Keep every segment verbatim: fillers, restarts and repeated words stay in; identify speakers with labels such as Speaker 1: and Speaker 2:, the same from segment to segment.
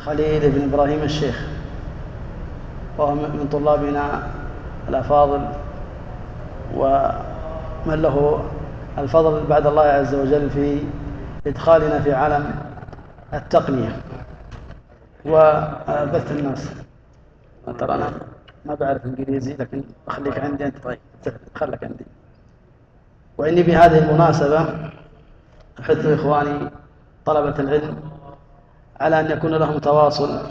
Speaker 1: خليل بن إبراهيم الشيخ، وهو من طلابنا الأفاضل ومن له الفضل بعد الله عز وجل في إدخالنا في عالم التقنية وبث الناس. ترى أنا ما بعرف إنجليزي لكن أخليك عندي أنت. طيب خلك عندي. وإني بهذه المناسبة أحث إخواني طلبة العلم على أن يكون لهم تواصل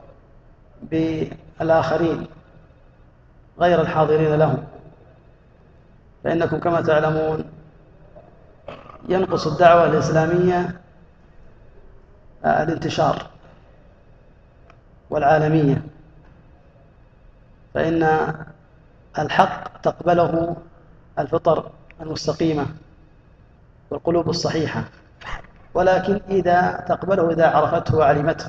Speaker 1: بالآخرين غير الحاضرين لهم، فإنكم كما تعلمون ينقص الدعوة الإسلامية الانتشار والعالمية، فإن الحق تقبله الفطر المستقيمة والقلوب الصحيحة، ولكن إذا تقبله إذا عرفته وعلمته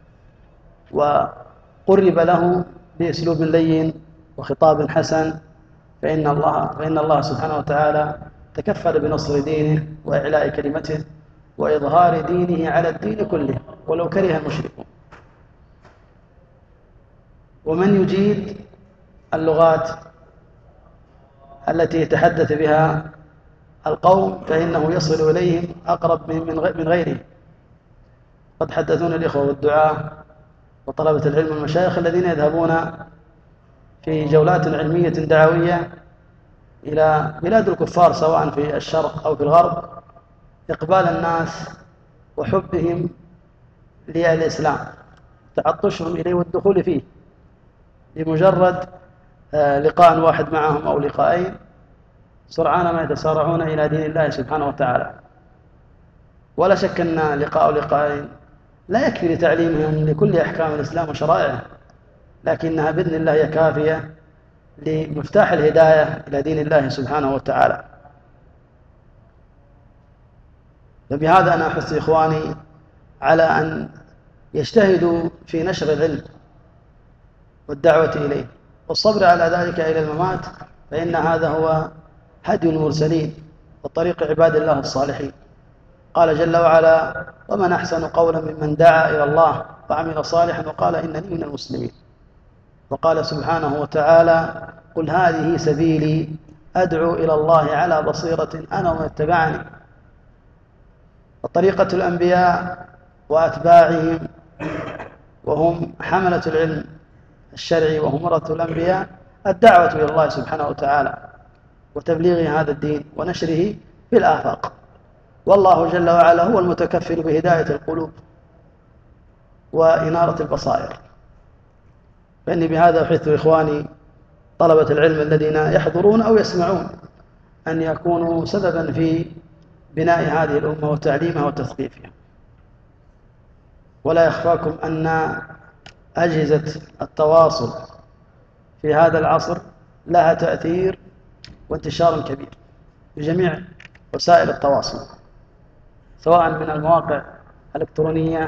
Speaker 1: وقرب له بأسلوب لين وخطاب حسن فإن الله فإن الله سبحانه وتعالى تكفل بنصر دينه وإعلاء كلمته وإظهار دينه على الدين كله ولو كره المشركون. ومن يجيد اللغات التي يتحدث بها القوم فإنه يصل إليهم أقرب من غيره. قد حدثون الإخوة والدعاة وطلبة العلم والمشايخ الذين يذهبون في جولات علمية دعوية إلى بلاد الكفار سواء في الشرق أو في الغرب، إقبال الناس وحبهم للإسلام، تعطشهم إليه والدخول فيه بمجرد لقاء واحد معهم أو لقاءين سرعان ما يتسارعون إلى دين الله سبحانه وتعالى. ولا شك أن لقاء لقاءين لا يكفي لتعليمهم لكل أحكام الإسلام وشرائعه، لكنها بإذن الله هي كافية لمفتاح الهداية إلى دين الله سبحانه وتعالى. فبهذا أنا أحث إخواني على أن يجتهدوا في نشر العلم والدعوة إليه والصبر على ذلك إلى الممات، فإن هذا هو هدي المرسلين وطريق عباد الله الصالحين. قال جل وعلا: ومن أحسن قولا ممن دعا إلى الله وعمل صالحا وقال إنني من المسلمين. وقال سبحانه وتعالى: قل هذه سبيلي أدعو إلى الله على بصيرة أنا ومن اتبعني. وطريقة الأنبياء وأتباعهم وهم حملة العلم الشرعي وهم ورثة الأنبياء الدعوة إلى الله سبحانه وتعالى وتبليغ هذا الدين ونشره في الآفاق، والله جل وعلا هو المتكفل بهداية القلوب وإنارة البصائر. فإني بهذا أحث إخواني طلبة العلم الذين يحضرون أو يسمعون أن يكونوا سببا في بناء هذه الأمة وتعليمها وتثقيفها. ولا يخفاكم أن أجهزة التواصل في هذا العصر لها تأثير وانتشار كبير بجميع وسائل التواصل، سواء من المواقع الإلكترونية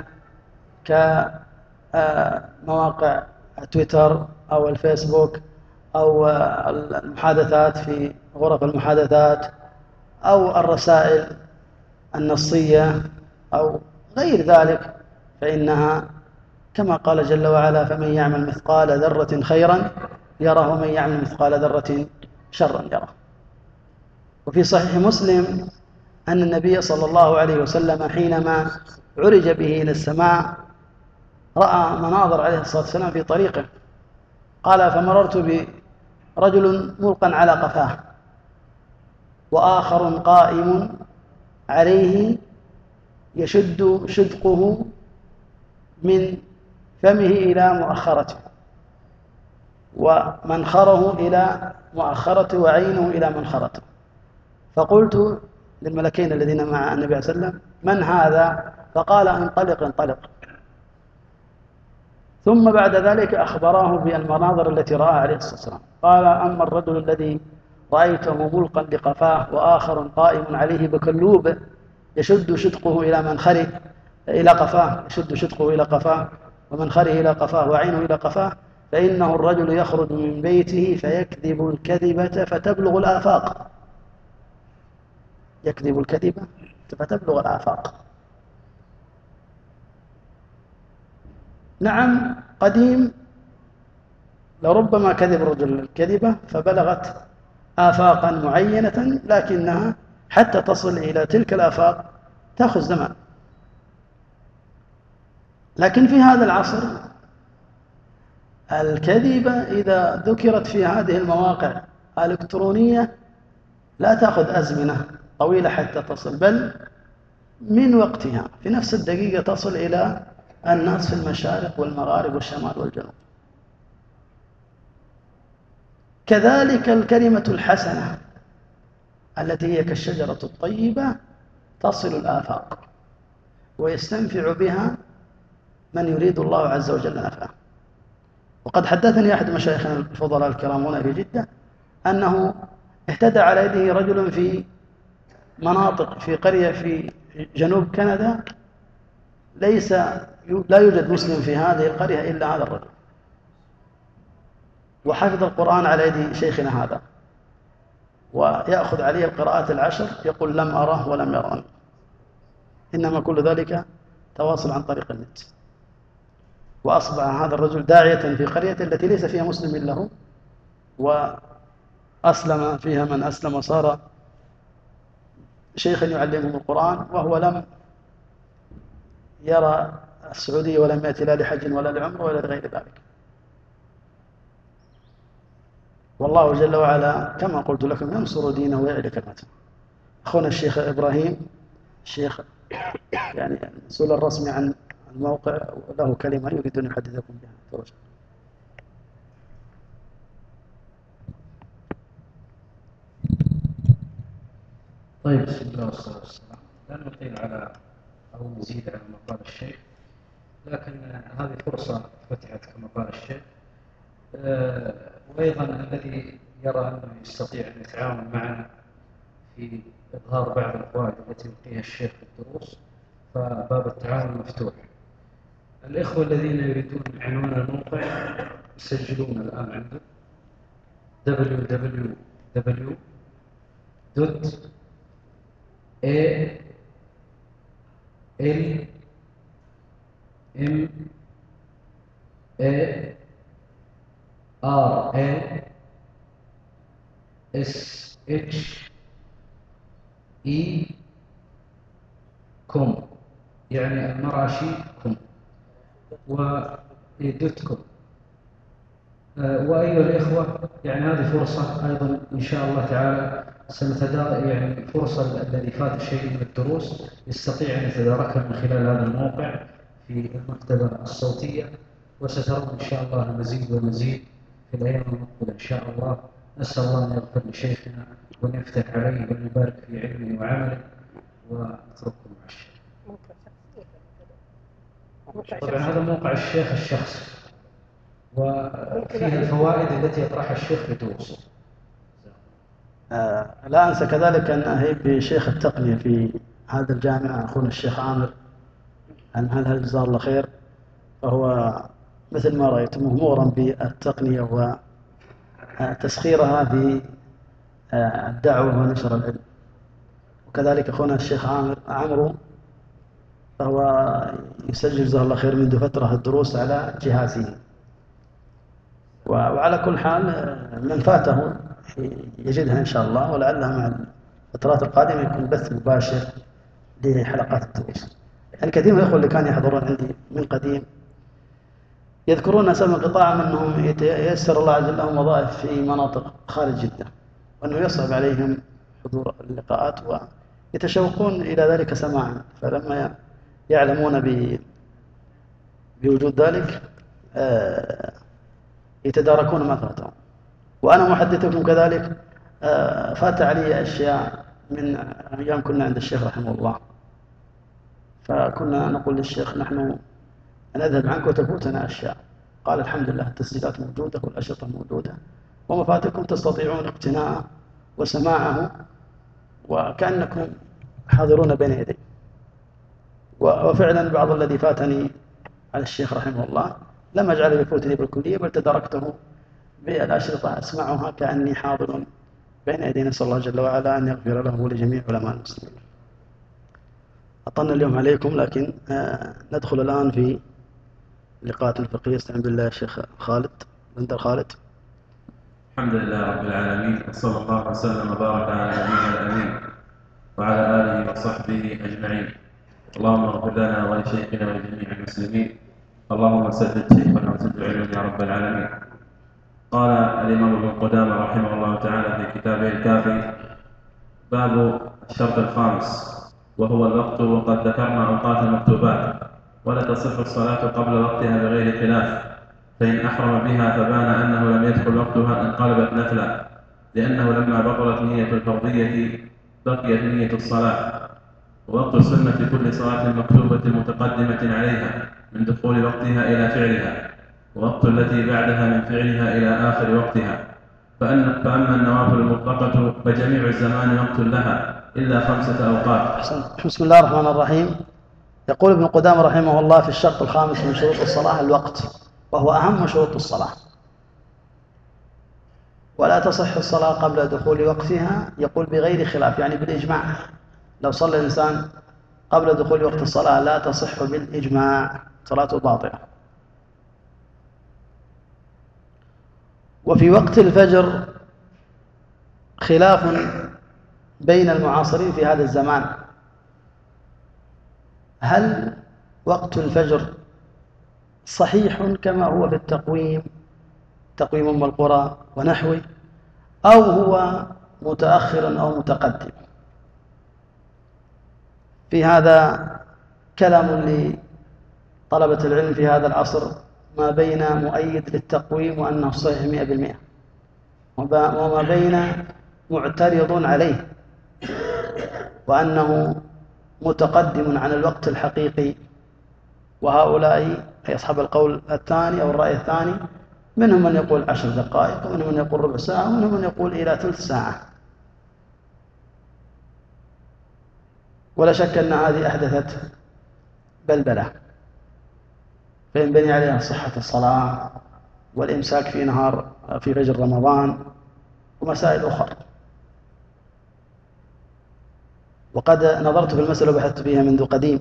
Speaker 1: كمواقع تويتر أو الفيسبوك أو المحادثات في غرف المحادثات أو الرسائل النصية أو غير ذلك، فإنها كما قال جل وعلا: فمن يعمل مثقال ذرة خيرا يره ومن يعمل مثقال ذرة شرا يره. وفي صحيح مسلم أن النبي صلى الله عليه وسلم حينما عرج به إلى السماء رأى مناظر عليه الصلاة والسلام في طريقه. قال: فمررت برجل ملقا على قفاه وآخر قائم عليه يشد شدقه من فمه إلى مؤخرته ومنخره إلى مؤخرته وعينه إلى منخرته. فقلت للملكين الذين مع النبي صلى الله عليه وسلم: من هذا؟ فقال: انطلق انطلق. ثم بعد ذلك أخبراه بالمناظر التي رآها عليه الصلاة والسلام. قال: أما الرجل الذي رأيته ملقا لقفاه وآخر قائم عليه بكلوب يشد شدقه إلى منخره إلى قفاه يشد شدقه إلى قفاه ومنخره إلى قفاه وعينه إلى قفاه، فإنه الرجل يخرج من بيته فيكذب الكذبة فتبلغ الآفاق يكذب الكذبة فتبلغ الآفاق. نعم قديم لربما كذب الرجل الكذبة فبلغت آفاقا معينة، لكنها حتى تصل إلى تلك الآفاق تأخذ زمان. لكن في هذا العصر الكذبة إذا ذكرت في هذه المواقع الإلكترونية لا تأخذ أزمنة طويلة حتى تصل، بل من وقتها في نفس الدقيقة تصل إلى الناس في المشارق والمغارب والشمال والجنوب. كذلك الكلمة الحسنة التي هي كالشجرة الطيبة تصل الآفاق ويستنفع بها من يريد الله عز وجل نفعه. وقد حدثني أحد مشايخنا الفضلاء الكرام هنا في جدة أنه اهتدى على يده رجل في مناطق في قرية في جنوب كندا، ليس لا يوجد مسلم في هذه القرية إلا هذا الرجل، وحفظ القرآن على يد شيخنا هذا، ويأخذ عليه القراءات العشر، يقول لم أره ولم يراني، إنما كل ذلك تواصل عن طريق النت. وأصبح هذا الرجل داعية في قرية التي ليس فيها مسلم إلا هو، وأسلم فيها من أسلم وصار شيخا يعلمهم القرآن، وهو لم يرى السعودية ولم يأتي لا لحج ولا لعمر ولا لغير ذلك. والله جل وعلا كما قلت لكم ينصر دينه ويعلي كلمته. أخونا الشيخ إبراهيم الشيخ يعني المسؤول الرسمي عن الموقع له كلمة يريد أن يحدثكم بها. توجه.
Speaker 2: طيب، بسم الله والصلاة والسلام. لن نطيل على أو نزيد على ما قال الشيخ، لكن هذه فرصة فتحت كما قال الشيخ. أه وأيضا الذي يرى أنه يستطيع أن يتعاون معنا في إظهار بعض الفوائد التي يلقيها الشيخ في الدروس فباب التعاون مفتوح. الإخوة الذين يريدون عنوان الموقع يسجلون الآن عنده دبليو دبليو دبليو دوت A L M A R A S H E كوم، يعني المراشي كوم ودوت كوم. وأيها الإخوة، يعني هذه فرصة أيضا إن شاء الله تعالى سنتدارك، يعني فرصة الذي فات شيء من الدروس يستطيع أن يتداركها من خلال هذا الموقع في المكتبة الصوتية، وسترون إن شاء الله المزيد والمزيد في الأيام المقبلة إن شاء الله. نسأل الله أن يغفر لشيخنا وأن يفتح عليه وأن يبارك في علمه وعمله، ونترككم مع الشيخ. طبعا هذا موقع الشيخ الشخصي وفيه الفوائد التي يطرحها الشيخ في دروسه.
Speaker 1: آه لا أنسى كذلك أن أهيب بشيخ التقنية في هذا الجامعة أخونا الشيخ عامر عن هل جزاه الله خير، فهو مثل ما رأيتم مغمورا بالتقنية وتسخيرها في الدعوة ونشر العلم. وكذلك أخونا الشيخ عامر عمرو فهو يسجل جزاه الله خير منذ فترة الدروس على جهازه. وعلى كل حال من فاته يجدها إن شاء الله، ولعلها مع الفترات القادمة يكون بث مباشر لحلقات الدروس. يعني كثير من الأخوة اللي كانوا يحضرون عندي من قديم يذكرون سبب انقطاعهم أنهم ييسر الله عز وجل لهم وظائف في مناطق خارج جدة، وأنه يصعب عليهم حضور اللقاءات ويتشوقون إلى ذلك سماعا، فلما يعلمون بوجود ذلك يتداركون ما فاتهم. وأنا محدثكم كذلك فات علي أشياء من أيام كنا عند الشيخ رحمه الله، فكنا نقول للشيخ نحن نذهب عنك وتفوتنا أشياء، قال الحمد لله التسجيلات موجودة والأشرطة موجودة ومفاتكم تستطيعون اقتناءه وسماعه وكأنكم حاضرون بين يدي. وفعلا بعض الذي فاتني على الشيخ رحمه الله لم أجعله يفوتني بالكلية، بل تداركته بالأشرطة أسمعها كأني حاضر بين يدي. نسأل الله جل وعلا أن يغفر له ولجميع علماء المسلمين. أطلنا اليوم عليكم، لكن ندخل الآن في لقاءات الفقهية. استعن بالله الشيخ خالد بنت خالد.
Speaker 3: الحمد لله رب العالمين، وصلى الله وسلم وبارك على نبينا الأمين وعلى آله وصحبه أجمعين. اللهم اغفر لنا ولشيخنا ولجميع المسلمين. اللهم سدد شيخنا وزد علما يا رب العالمين. قال الإمام ابن قدامة رحمه الله تعالى في كتابه الكافي: باب الشرط الخامس وهو الوقت. وقد ذكرنا أوقات المكتوبات، ولا تصح الصلاة قبل وقتها بغير خلاف، فإن أحرم بها فبان أنه لم يدخل وقتها انقلبت نفلا، لأنه لما بطلت نية الفرضية بقيت نية الصلاة. ووقت السنة في كل صلاة مكتوبة متقدمة عليها من دخول وقتها إلى فعلها، ووقت التي بعدها من فعلها إلى آخر وقتها. فأن فأما النوافل المطلقة فجميع الزمان وقت لها إلا خمسة أوقات.
Speaker 1: بسم الله الرحمن الرحيم. يقول ابن قدامة رحمه الله في الشرط الخامس من شروط الصلاة الوقت، وهو أهم شروط الصلاة. ولا تصح الصلاة قبل دخول وقتها، يقول بغير خلاف، يعني بالإجماع. لو صلى الإنسان قبل دخول وقت الصلاة لا تصح بالإجماع، صلاته باطلة. وفي وقت الفجر خلاف بين المعاصرين في هذا الزمان، هل وقت الفجر صحيح كما هو في التقويم، تقويم أم القرى ونحوه، أو هو متأخر أو متقدم؟ في هذا كلام لطلبة العلم في هذا العصر، ما بين مؤيد للتقويم وأنه صحيح مئة بالمئة، وما بين معترض عليه وأنه متقدم عن الوقت الحقيقي. وهؤلاء أي أصحاب القول الثاني أو الرأي الثاني، منهم من يقول عشر دقائق، ومنهم من يقول ربع ساعة، ومنهم من يقول إلى ثلث ساعة. ولا شك أن هذه أحدثت بلبلة، فينبني عليها صحة الصلاة والإمساك في نهار في فجر رمضان ومسائل أخرى. وقد نظرت في المسألة وبحثت فيها منذ قديم،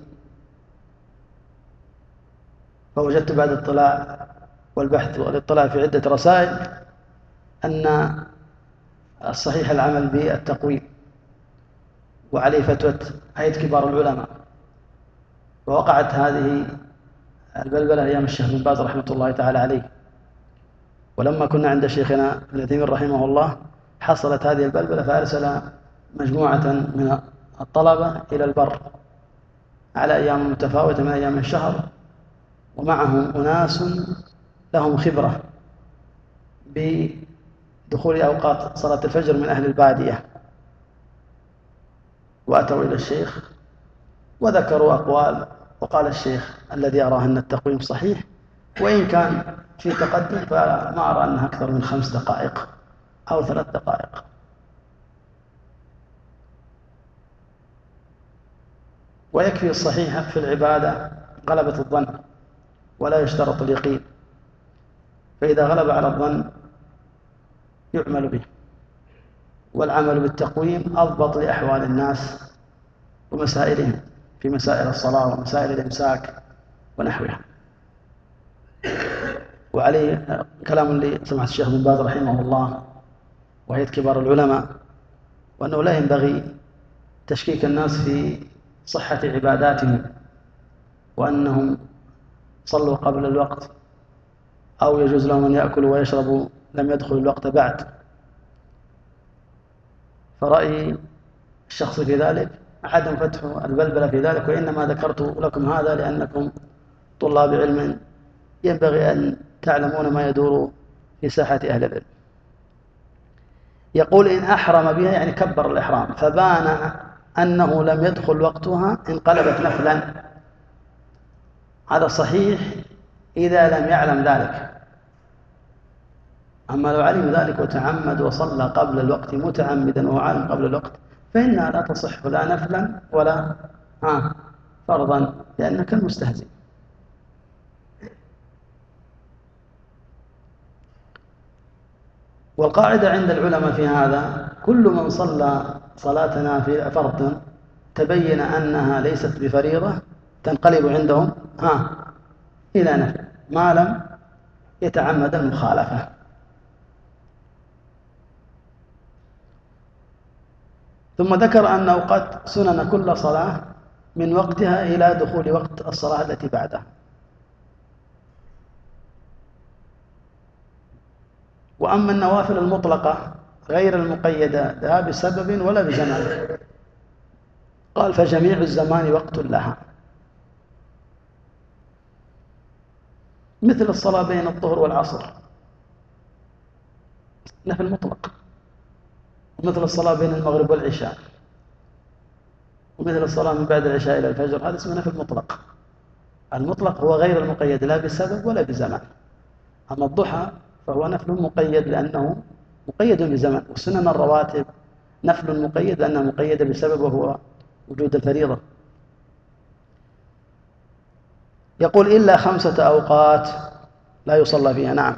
Speaker 1: فوجدت بعد الاطلاع والبحث والاطلاع في عدة رسائل أن الصحيح العمل بالتقويم، وعليه فتوى هيئة كبار العلماء. ووقعت هذه البلبلة أيام الشيخ بن باز رحمة الله تعالى عليه، ولما كنا عند شيخنا ابن عثيمين رحمه الله حصلت هذه البلبلة، فأرسل مجموعة من الطلبة إلى البر على أيام متفاوتة من أيام الشهر، ومعهم أناس لهم خبرة بدخول أوقات صلاة الفجر من أهل البادية، وأتوا إلى الشيخ وذكروا أقوال، وقال الشيخ الذي أراه أن التقويم صحيح، وإن كان في تقدم فما أرى أنها أكثر من خمس دقائق أو ثلاث دقائق. ويكفي الصحيح في العبادة غلبة الظن، ولا يشترط اليقين، فإذا غلب على الظن يعمل به. والعمل بالتقويم أضبط لأحوال الناس ومسائلهم في مسائل الصلاة ومسائل الإمساك ونحوها. وعليه كلام لسماحة الشيخ بن باز رحمه الله وهيئة كبار العلماء، وأنه لا ينبغي تشكيك الناس في صحة عباداتهم، وأنهم صلوا قبل الوقت أو يجوز لهم أن يأكلوا ويشربوا لم يدخل الوقت بعد. فرأيي الشخص في ذلك عدم فتح البلبلة في ذلك، وإنما ذكرت لكم هذا لأنكم طلاب علم ينبغي أن تعلمون ما يدور في ساحة أهل العلم. يقول إن أحرم بها يعني كبر الإحرام فبان أنه لم يدخل وقتها انقلبت نفلا. هذا صحيح إذا لم يعلم ذلك. أما لو علم ذلك وتعمد وصلى قبل الوقت متعمدا وهو عالم قبل الوقت فإنها لا تصح لا نفلا ولا آه فرضا، لأنك المستهزئ. والقاعدة عند العلماء في هذا: كل من صلى صلاتنا في فرض تبين أنها ليست بفريضة تنقلب عندهم ها إلى نفل. ما لم يتعمد المخالفة. ثم ذكر أن أوقات سنن كل صلاة من وقتها إلى دخول وقت الصلاة التي بعدها. وأما النوافل المطلقة غير المقيدة لا بسبب ولا بزمان، قال فجميع الزمان وقت لها، مثل الصلاة بين الظهر والعصر نفل مطلق، ومثل الصلاة بين المغرب والعشاء، ومثل الصلاة من بعد العشاء إلى الفجر، هذا اسمه نفل مطلق. المطلق هو غير المقيد لا بسبب ولا بزمان. أما الضحى فهو نفل مقيد لأنه مقيد بزمن، وسنن الرواتب نفل مقيد لأنه مقيد بسبب وهو وجود الفريضة. يقول إلا خمسة أوقات لا يصلى فيها. نعم.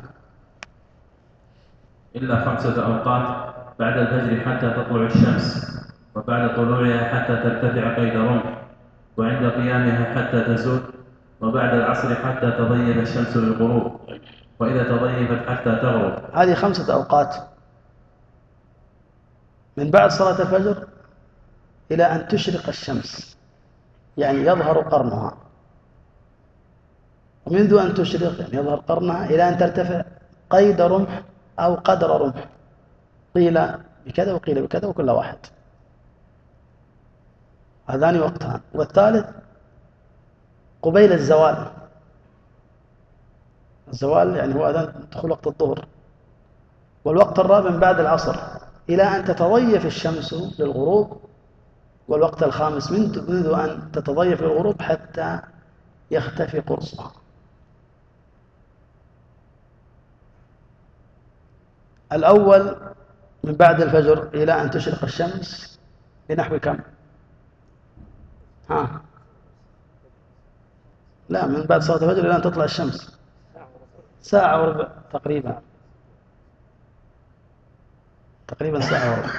Speaker 3: إلا خمسة أوقات: بعد الفجر حتى تطلع الشمس، وبعد طلوعها حتى ترتفع قيد رمح، وعند قيامها حتى تزول، وبعد العصر حتى تضيف الشمس للغروب، وإذا تضيفت حتى تغرب.
Speaker 1: هذه خمسة أوقات من بعد صلاة الفجر إلى أن تشرق الشمس، يعني يظهر قرنها، ومنذ أن تشرق يعني يظهر قرنها إلى أن ترتفع قيد رمح أو قدر رمح، قيل بكذا وقيل بكذا وكل واحد، هذان وقتان. والثالث قبيل الزوال، الزوال يعني هو أذان دخول وقت الظهر. والوقت الرابع من بعد العصر إلى أن تتضيف الشمس للغروب. والوقت الخامس منذ أن تتضيف للغروب حتى يختفي قرصها. الأول من بعد الفجر إلى أن تشرق الشمس بنحو كم؟ ها؟ لا، من بعد صلاة الفجر إلى أن تطلع الشمس ساعة وربع تقريبا، تقريبا ساعة وربع.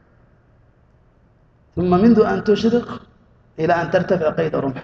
Speaker 1: ثم منذ أن تشرق إلى أن ترتفع قيد رمح.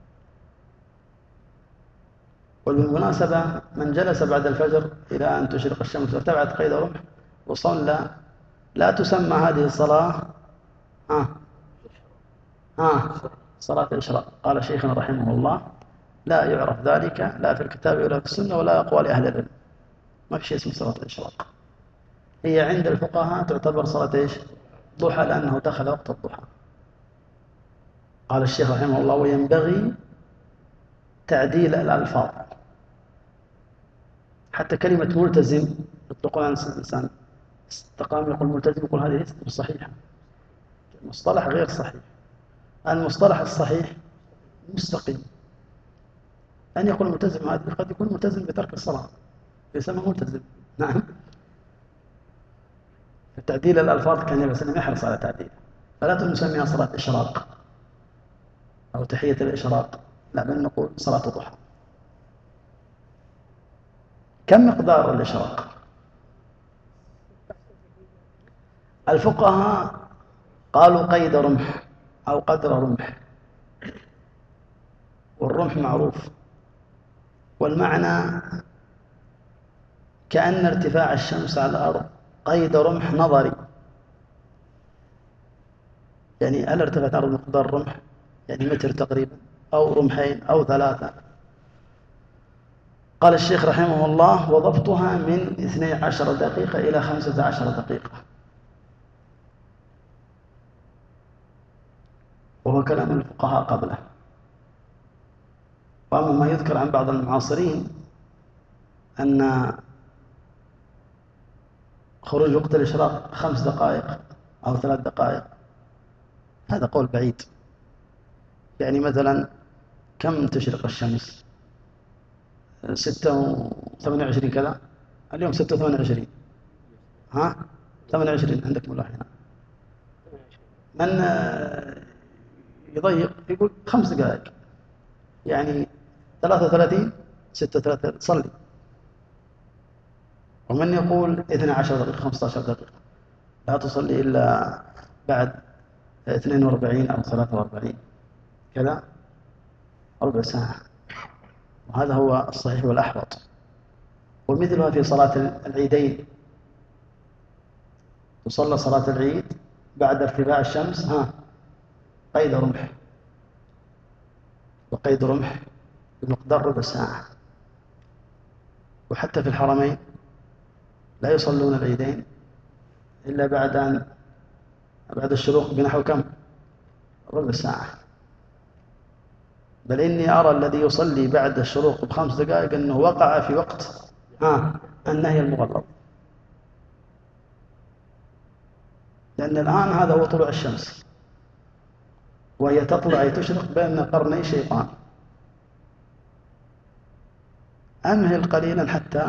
Speaker 1: وبالمناسبة من جلس بعد الفجر إلى أن تشرق الشمس وارتفعت قيد رمح وصلى لا تسمى هذه الصلاة آه. آه. صلاة الإشراق. قال شيخنا رحمه الله: لا يعرف ذلك لا في الكتاب ولا في السنة ولا أقوال أهل العلم، ما في شيء اسمه صلاة الإشراق. هي عند الفقهاء تعتبر صلاة إيش؟ ضحى، لأنه دخل وقت الضحى. قال الشيخ رحمه الله: وينبغي تعديل الألفاظ. حتى كلمة ملتزم يطلقون عن الإنسان استقام، يقول ملتزم، يقول هذه ليست صحيحة، المصطلح غير صحيح. المصطلح الصحيح مستقيم. أن يقول ملتزم هذا قد يكون ملتزم بترك الصلاة يسمى ملتزم. نعم. تعديل الألفاظ كان النبي صلى الله عليه وسلم يحرص على تعديل، فلا نسميها صلاة إشراق أو تحية الإشراق، لا، بل نقول صلاة ضحى. كم مقدار الإشراق؟ الفقهاء قالوا قيد رمح أو قدر رمح، والرمح معروف، والمعنى كأن ارتفاع الشمس على الأرض قيد رمح نظري، يعني هل ارتفعت على مقدار رمح يعني متر تقريبا أو رمحين أو ثلاثة. قال الشيخ رحمه الله: وضبطها من اثني عشر دقيقة إلى خمسة عشر دقيقة، وهو كلام الفقهاء قبله. وأما ما يذكر عن بعض المعاصرين أن خروج وقت الإشراق خمس دقائق أو ثلاث دقائق، هذا قول بعيد. يعني مثلا كم تشرق الشمس؟ ستة وثمانية وعشرين كذا، اليوم ستة وثمانية وعشرين، ها؟ ثمانية وعشرين عندك ملاحظة. من يضيق يقول خمس دقائق، يعني ثلاثة وثلاثين ستة وثلاثين صلي. ومن يقول اثني عشر دقيقة خمسة عشر دقيقة، لا تصلي إلا بعد اثنين وأربعين أو ثلاثة وأربعين كذا، ربع ساعة. وهذا هو الصحيح والأحوط. ومثلها في صلاة العيدين، تصلى صلاة العيد بعد ارتفاع الشمس ها قيد رمح، وقيد رمح بمقدار ربع ساعة. وحتى في الحرمين لا يصلون العيدين إلا بعد أن بعد الشروق بنحو كم؟ ربع ساعة. بل إني أرى الذي يصلي بعد الشروق بخمس دقائق أنه وقع في وقت ها النهي المغلظ، لأن الآن هذا هو طلوع الشمس، وهي تطلع أي تشرق بين قرني شيطان. أمهل قليلا حتى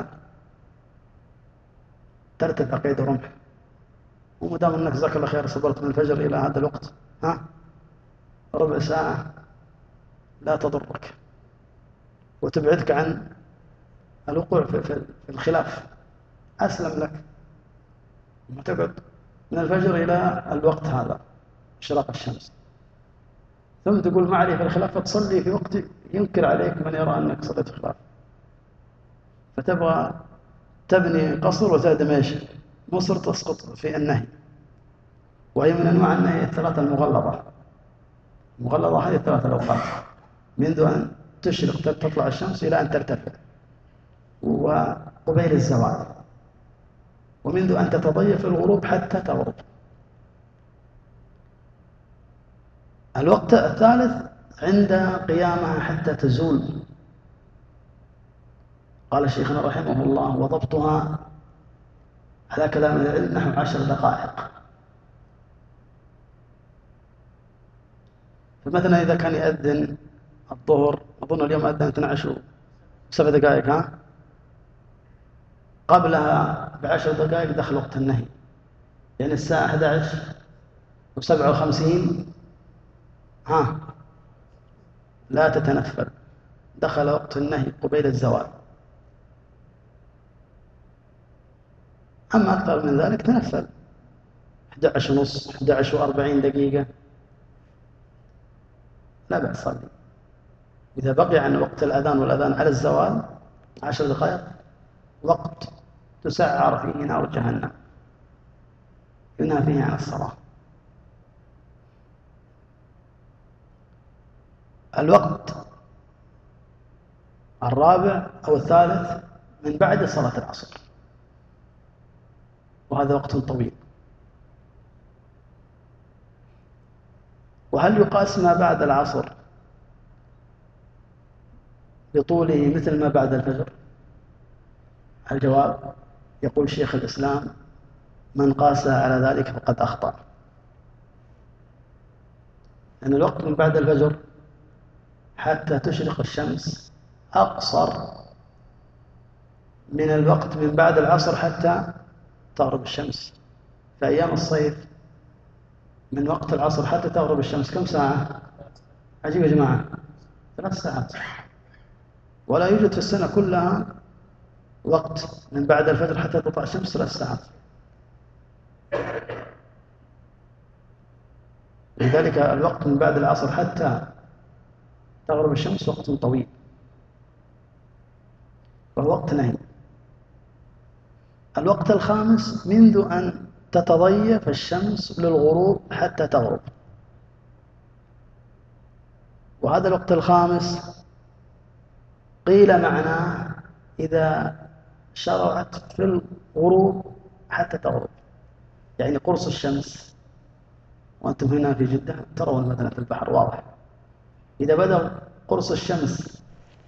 Speaker 1: ترتفع قيد رمح، ومدام أنك جزاك الله خير صبرت من الفجر إلى هذا الوقت ها ربع ساعة لا تضرك وتبعدك عن الوقوع في الخلاف، أسلم لك ما تقعد من الفجر إلى الوقت هذا إشراق الشمس، ثم تقول ما علي في الخلاف فتصلي في وقت ينكر عليك من يرى أنك صليت خلاف، فتبغى تبني قصر وتهدم ايش؟ مصر تسقط في النهي. وهي من أنواع النهي الثلاثة المغلظة. المغلظة هذه الثلاثة الأوقات، منذ أن تشرق تطلع الشمس إلى أن ترتفع، وقبيل الزوال، ومنذ أن تتضيف الغروب حتى تغرب. الوقت الثالث عند قيامها حتى تزول. قال شيخنا رحمه الله وضبطها على كلام العلم نحو عشر دقائق. فمثلا إذا كان يأذن الظهر، أظن اليوم أذن اثنتي عشرة سبع دقائق ها قبلها بعشر دقائق دخل وقت النهي، يعني الساعة أحد عشر وسبعة وخمسين ها لا تتنفل، دخل وقت النهي قبيل الزوال. أما أكثر من ذلك تنفل أحد عشر ونص أحد عشر وأربعين دقيقة لا بأس صلي. إذا بقي عن وقت الأذان والأذان على الزوال عشر دقائق وقت تسعر فيه نار جهنم ينهى فيه عن الصلاة. الوقت الرابع أو الثالث من بعد صلاة العصر، وهذا وقت طويل. وهل يقاس ما بعد العصر بطوله مثل ما بعد الفجر؟ الجواب يقول شيخ الإسلام من قاس على ذلك فقد أخطأ، لأن الوقت من بعد الفجر حتى تشرق الشمس أقصر من الوقت من بعد العصر حتى تغرب الشمس. في أيام الصيف من وقت العصر حتى تغرب الشمس كم ساعة؟ عجيب يا جماعة، ثلاث ساعات. ولا يوجد في السنة كلها وقت من بعد الفجر حتى تطلع الشمس ثلاث ساعات. لذلك الوقت من بعد العصر حتى تغرب الشمس وقت طويل، وهو وقت نهي. الوقت الخامس منذ أن تتضيف الشمس للغروب حتى تغرب، وهذا الوقت الخامس قيل معناه إذا شرعت في الغروب حتى تغرب، يعني قرص الشمس وأنتم هنا في جدة ترون مثلا في البحر واضح، إذا بدأ قرص الشمس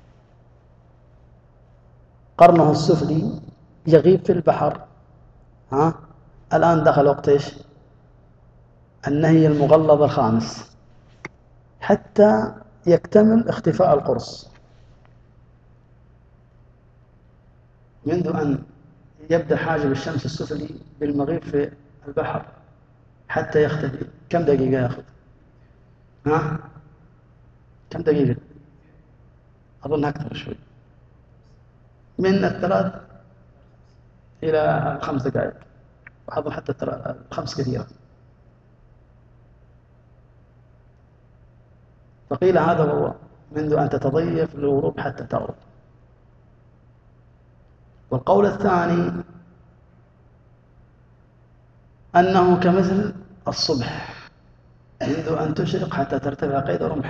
Speaker 1: قرنه السفلي يغيب في البحر ها الآن دخل وقت إيش؟ النهي المغلظ الخامس حتى يكتمل اختفاء القرص. منذ أن يبدأ حاجب الشمس السفلي بالمغيب في البحر حتى يختفي كم دقيقة يأخذ؟ ها؟ كم دقيقة؟ أظن أكثر شوي، من الثلاث إلى الخمس دقائق، وأظن حتى الخمس كثيرة. فقيل هذا هو منذ أن تتضيف للغروب حتى تغرب. والقول الثاني أنه كمثل الصبح منذ أن تشرق حتى ترتفع قيد رمح،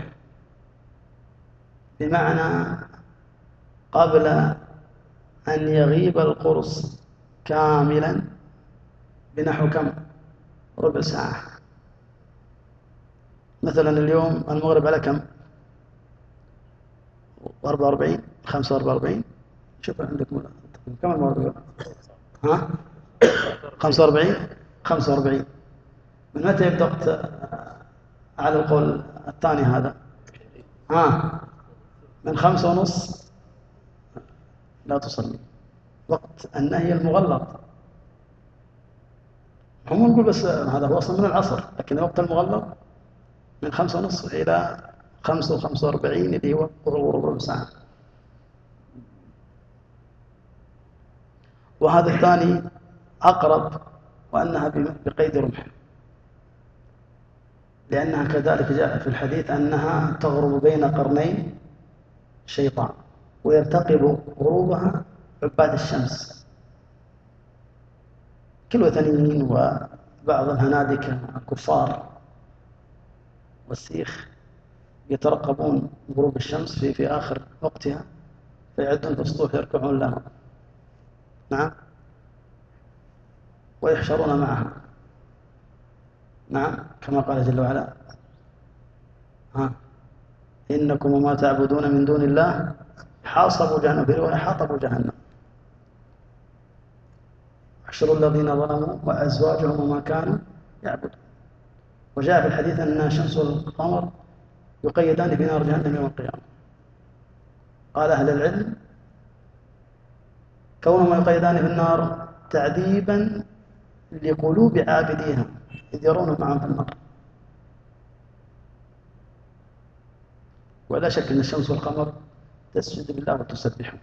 Speaker 1: بمعنى قبل أن يغيب القرص كاملا بنحو كم؟ ربع ساعة. مثلا اليوم المغرب على كم؟ أربعة وأربعين خمسة وأربعين. شوف عندك كم المغرب؟ ها؟ خمسة وأربعين خمسة وأربعين. من متى يبدأ وقت على القول الثاني هذا؟ ها؟ من خمسة ونص لا تصلي، وقت النهي المغلظ. هم نقول بس هذا هو أصلا من العصر، لكن وقت المغلظ من خمسة ونص إلى خمسة وخمسة وأربعين اللي هو غروب ربع ساعة. وهذا الثاني أقرب، وأنها بقيد رمح، لأنها كذلك جاء في الحديث أنها تغرب بين قرنين شيطان، ويرتقب غروبها عباد الشمس كالوثنيين وبعض الهنادكة الكفار والسيخ، يترقبون غروب الشمس في في آخر وقتها، فيعدون في الصفوف يركعون لها. نعم. ويحشرون معها. نعم، كما قال جل وعلا: ها إنكم وما تعبدون من دون الله حاصبوا جهنم، في رواية حاطبوا جهنم. احشروا الذين ظلموا وأزواجهم وما كانوا يعبدون. وجاء في الحديث أن الشمس والقمر يقيدان في نار جهنم يوم القيامة. قال أهل العلم: كونهما يقيدان في النار تعذيبا لقلوب عابديها إذ يرون معهم في النار. ولا شك أن الشمس والقمر تسجد بالله وتسبحه.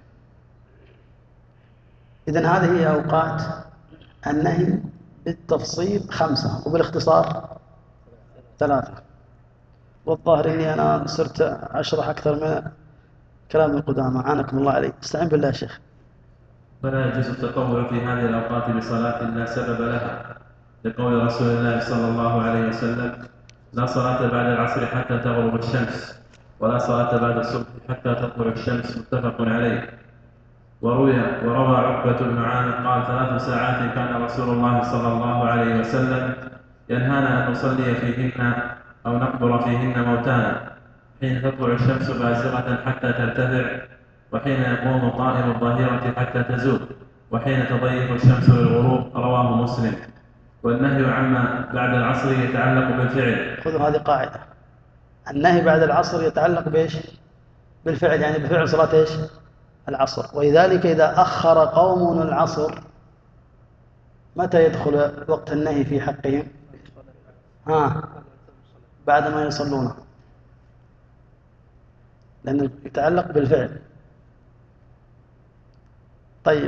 Speaker 1: إذن هذه هي أوقات النهي بالتفصيل خمسة، وبالاختصار ثلاثة. والظاهر إني أنا صرت أشرح أكثر من كلام القدامى. عانكم الله عليه. استعين بالله يا شيخ.
Speaker 3: فلا يجوز التطوع في هذه الأوقات بصلاة لا سبب لها، لقول رسول الله صلى الله عليه وسلم: لا صلاة بعد العصر حتى تغرب الشمس، ولا صلاة بعد الصبح حتى تطلع الشمس. متفق عليه. وروي وروى عقبة بن عامر قال: ثلاث ساعات كان رسول الله صلى الله عليه وسلم ينهانا أن نصلي فيهن أو نقبر فيهن موتانا، حين تطلع الشمس بازغة حتى ترتفع، وحين يقوم قائم الظهيرة حتى تزول، وحين تضيق الشمس للغروب. رواه مسلم. والنهي عما بعد العصر يتعلق بالفعل.
Speaker 1: خذوا هذه قاعدة: النهي بعد العصر يتعلق بإيش؟ بالفعل، يعني بفعل صلاة إيش؟ العصر. ولذلك إذا أخر قوم العصر متى يدخل وقت النهي في حقهم؟ ها بعد ما يصلونه، لأنه يتعلق بالفعل. طيب،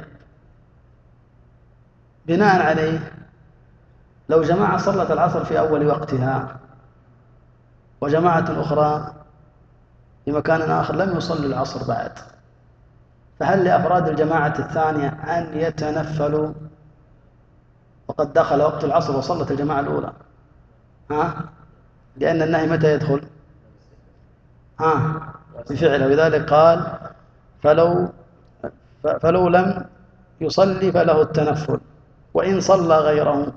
Speaker 1: بناء عليه لو جماعة صلت العصر في أول وقتها وجماعة أخرى في مكان آخر لم يصلوا العصر بعد، فهل لأفراد الجماعة الثانية أن يتنفلوا وقد دخل وقت العصر وصلت الجماعة الأولى؟ ها؟ لأن النهي متى يدخل؟ ها؟ بفعله. ولذلك قال: فلو فلو لم يصلي فله التنفل وإن صلى غيره.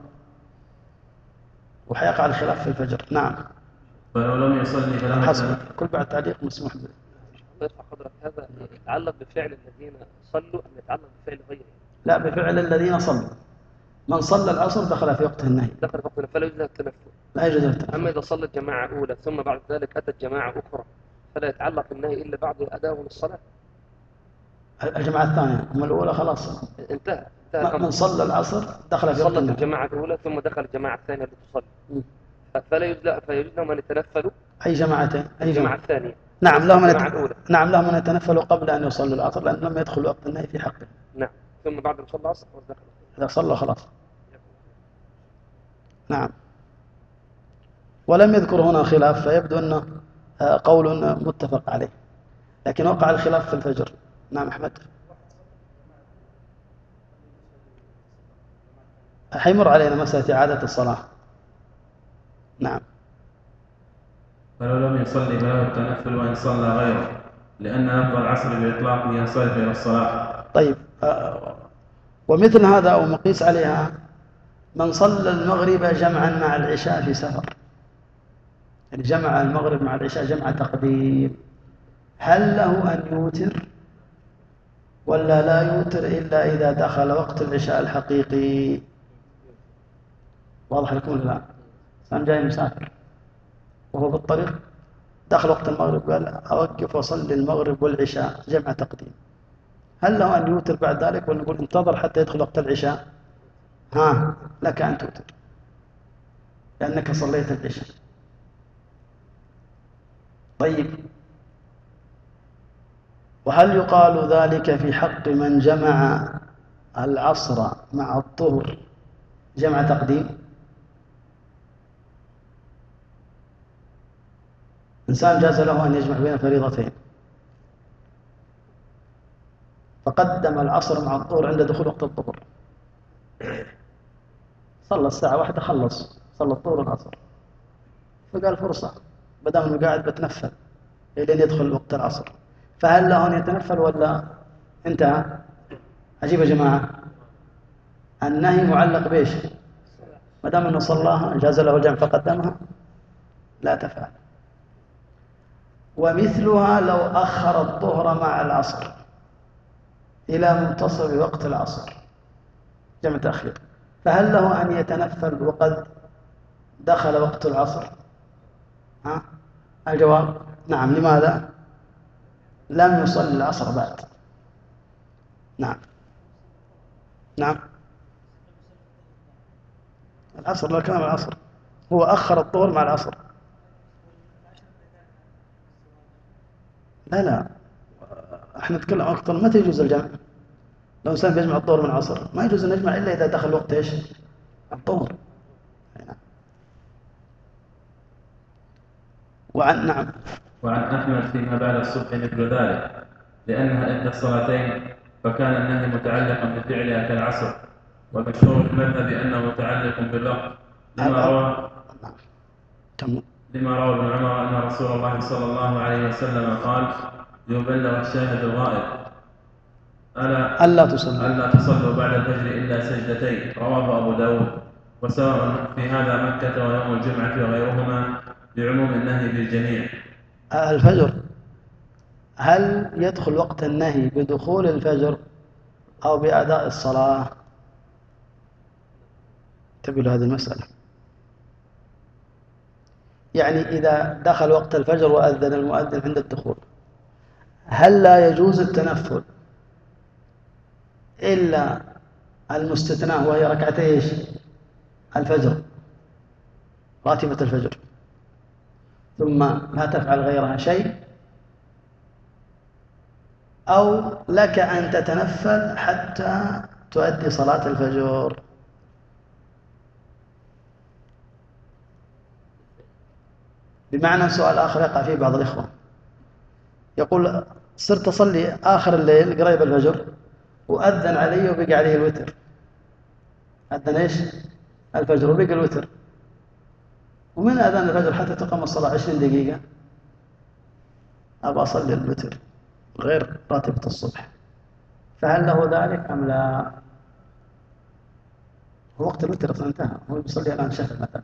Speaker 1: وحيقع الخلاف في الفجر. نعم.
Speaker 3: فلو لم يصلي فله
Speaker 1: حسب كل بعد تعليق مسموح به.
Speaker 4: يرفع حضرتك هذا يتعلق بفعل الذين صلوا أم يتعلق بفعل غيرهم؟
Speaker 1: لا، بفعل الذين صلوا. من صلى العصر دخل في وقته النهي،
Speaker 4: دخل وقت فلا يوجد التنفل.
Speaker 1: لا يوجد التنفل.
Speaker 4: أما إذا صلت جماعة أولى ثم بعد ذلك أتت جماعة أخرى فلا يتعلق النهي إلا بعد أداء الصلاة.
Speaker 1: الجماعة الثانية هم الأولى خلاص
Speaker 4: انتهى. انتهى.
Speaker 1: من صلى العصر دخل في وقت
Speaker 4: صلت
Speaker 1: النهي.
Speaker 4: الجماعة الأولى ثم دخل الجماعة الثانية التي تصلي، فلا يوجد فيجوز لهم أن يتنفلوا.
Speaker 1: أي جماعتين؟ أي
Speaker 4: الجماعة
Speaker 1: جماعة
Speaker 4: الثانية.
Speaker 1: نعم لهم أن
Speaker 4: الجماعة الأولى.
Speaker 1: نعم لهم أن يتنفلوا قبل أن يصلوا العصر، لأن لم يدخل وقت النهي في حقه.
Speaker 4: نعم. ثم بعد ما صلى العصر دخل.
Speaker 1: إذا صلى خلاص. نعم. ولم يذكر هنا خلاف، فيبدو أنه قول متفق عليه. لكن وقع الخلاف في الفجر. نعم أحمد. حيمر علينا مسألة إعادة الصلاة. نعم.
Speaker 3: فلو لم يصلي فله التنفل وإن صلى غيره، لأن لفظ العصر بإطلاق ينصرف إلى الصلاة.
Speaker 1: طيب آه ومثل هذا أو مقيس عليها من صلى المغرب جمعا مع العشاء في سفر، يعني جمع المغرب مع العشاء جمع تقديم، هل له أن يوتر ولا لا يوتر إلا إذا دخل وقت العشاء الحقيقي؟ واضح لكم ولا لا؟ كان جاي مسافر وهو بالطريق دخل وقت المغرب قال أوقف وصلي المغرب والعشاء جمع تقديم، هل له أن يوتر بعد ذلك ولا نقول انتظر حتى يدخل وقت العشاء؟ ها لك أن توتر لأنك صليت العشاء. طيب وهل يقال ذلك في حق من جمع العصر مع الظهر جمع تقديم؟ إنسان جاز له أن يجمع بين فريضتين فقدم العصر مع الظهر عند دخول وقت الظهر، صلى الساعة واحدة خلص صلى الظهر والعصر، فقال فرصة بدل ما قاعد بتنفل إلى يدخل وقت العصر، فهل له أن يتنفل ولا انتهى؟ عجيب يا جماعة، النهي معلق بإيش؟ ما دام أنه صلاها جاز له الجمع فقدمها لا تفعل. ومثلها لو أخر الظهر مع العصر إلى منتصف وقت العصر جمع تأخير، فهل له أن يتنفل وقد دخل وقت العصر؟ ها؟ الجواب نعم. لماذا؟ لم يصلي العصر بعد. نعم نعم العصر لا كلام العصر، هو أخر الظهر مع العصر. لا لا احنا نتكلم أكثر متى يجوز الجمع؟ لو إنسان يجمع الظهر من العصر ما يجوز أن يجمع إلا إذا دخل وقت إيش؟ الظهر. وعن نعم
Speaker 3: وعن أحمد فيما بعد الصبح مثل ذلك، لأنها إحدى الصلاتين فكان النهي متعلقا بفعلها كالعصر، والمشهور في المذهب أنه متعلق بالوقت، لما روى لما روى ابن عمر أن رسول الله صلى الله عليه وسلم قال: يبلغ الشاهد الغائب ألا
Speaker 1: ألا تصلوا
Speaker 3: ألا تصلوا بعد الفجر إلا سجدتين، رواه أبو داود. وسواء في هذا مكة ويوم الجمعة وغيرهما بعموم النهي بالجميع.
Speaker 1: الفجر هل يدخل وقت النهي بدخول الفجر أو بأداء الصلاة؟ انتبهوا هذه المسألة. يعني إذا دخل وقت الفجر وأذن المؤذن عند الدخول هل لا يجوز التنفل إلا المستثناء وهي ركعتي إيش؟ الفجر، راتبة الفجر، ثم لا تفعل غيرها شيء، أو لك أن تتنفل حتى تؤدي صلاة الفجر؟ بمعنى سؤال آخر يقع فيه بعض الإخوة، يقول صرت أصلي آخر الليل قريب الفجر وأذن علي وبقى عليه الوتر، أذن إيش؟ الفجر وبقى الوتر، ومن أذان الفجر حتى تقام الصلاة عشرين دقيقة أبغى أصلي الوتر غير راتبة الصبح، فهل له ذلك أم لا؟ وقت الوتر أصلا انتهى، هو يصلي الآن شفع مثلا.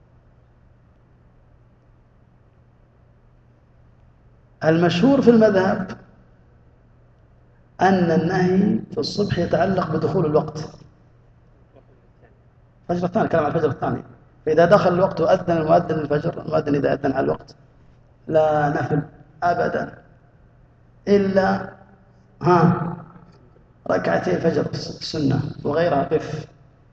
Speaker 1: المشهور في المذهب أن النهي في الصبح يتعلق بدخول الوقت، الفجر الثاني، كلام عن الفجر الثاني، فإذا دخل الوقت وأذن المؤذن الفجر، المؤذن إذا أذن على الوقت لا نفل أبدا إلا ها ركعتي الفجر السنة وغيرها قف.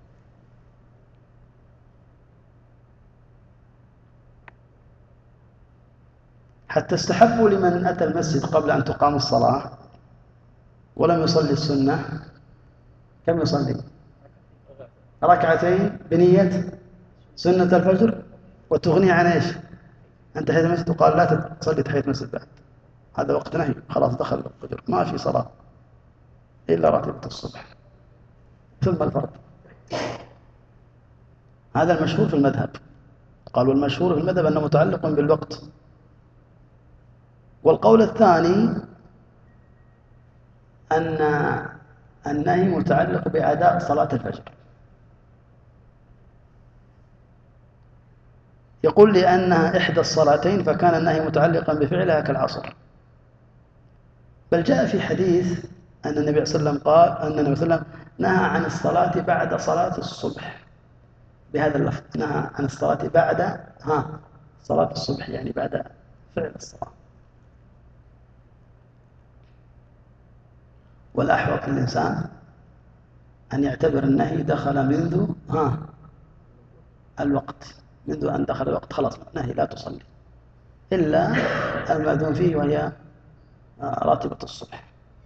Speaker 1: حتى استحبوا لمن أتى المسجد قبل أن تقام الصلاة ولم يصلي السنة كم يصلي؟ ركعتين بنية سنة الفجر وتغني عن إيش؟ أنت تحية المسجد وقال لا تصلي تحية المسجد بعد، هذا وقت نهي، خلاص دخل الفجر، ما في صلاة إلا راتبة الصبح ثم الفرض. هذا المشهور في المذهب. قالوا المشهور في المذهب أنه متعلق بالوقت. والقول الثاني أن النهي متعلق بأداء صلاة الفجر. يقول لأنها إحدى الصلاتين فكان النهي متعلقا بفعلها كالعصر. بل جاء في حديث أن النبي صلى الله عليه وسلم قال أن النبي صلى الله عليه وسلم نهى عن الصلاة بعد صلاة الصبح بهذا اللفظ، نهى عن الصلاة بعد ها صلاة الصبح، يعني بعد فعل الصلاة. والأحوط للإنسان أن يعتبر النهي دخل منذ ها الوقت، منذ أن دخل الوقت خلاص النهي لا تصلي إلا المأذون فيه وهي راتبة الصبح.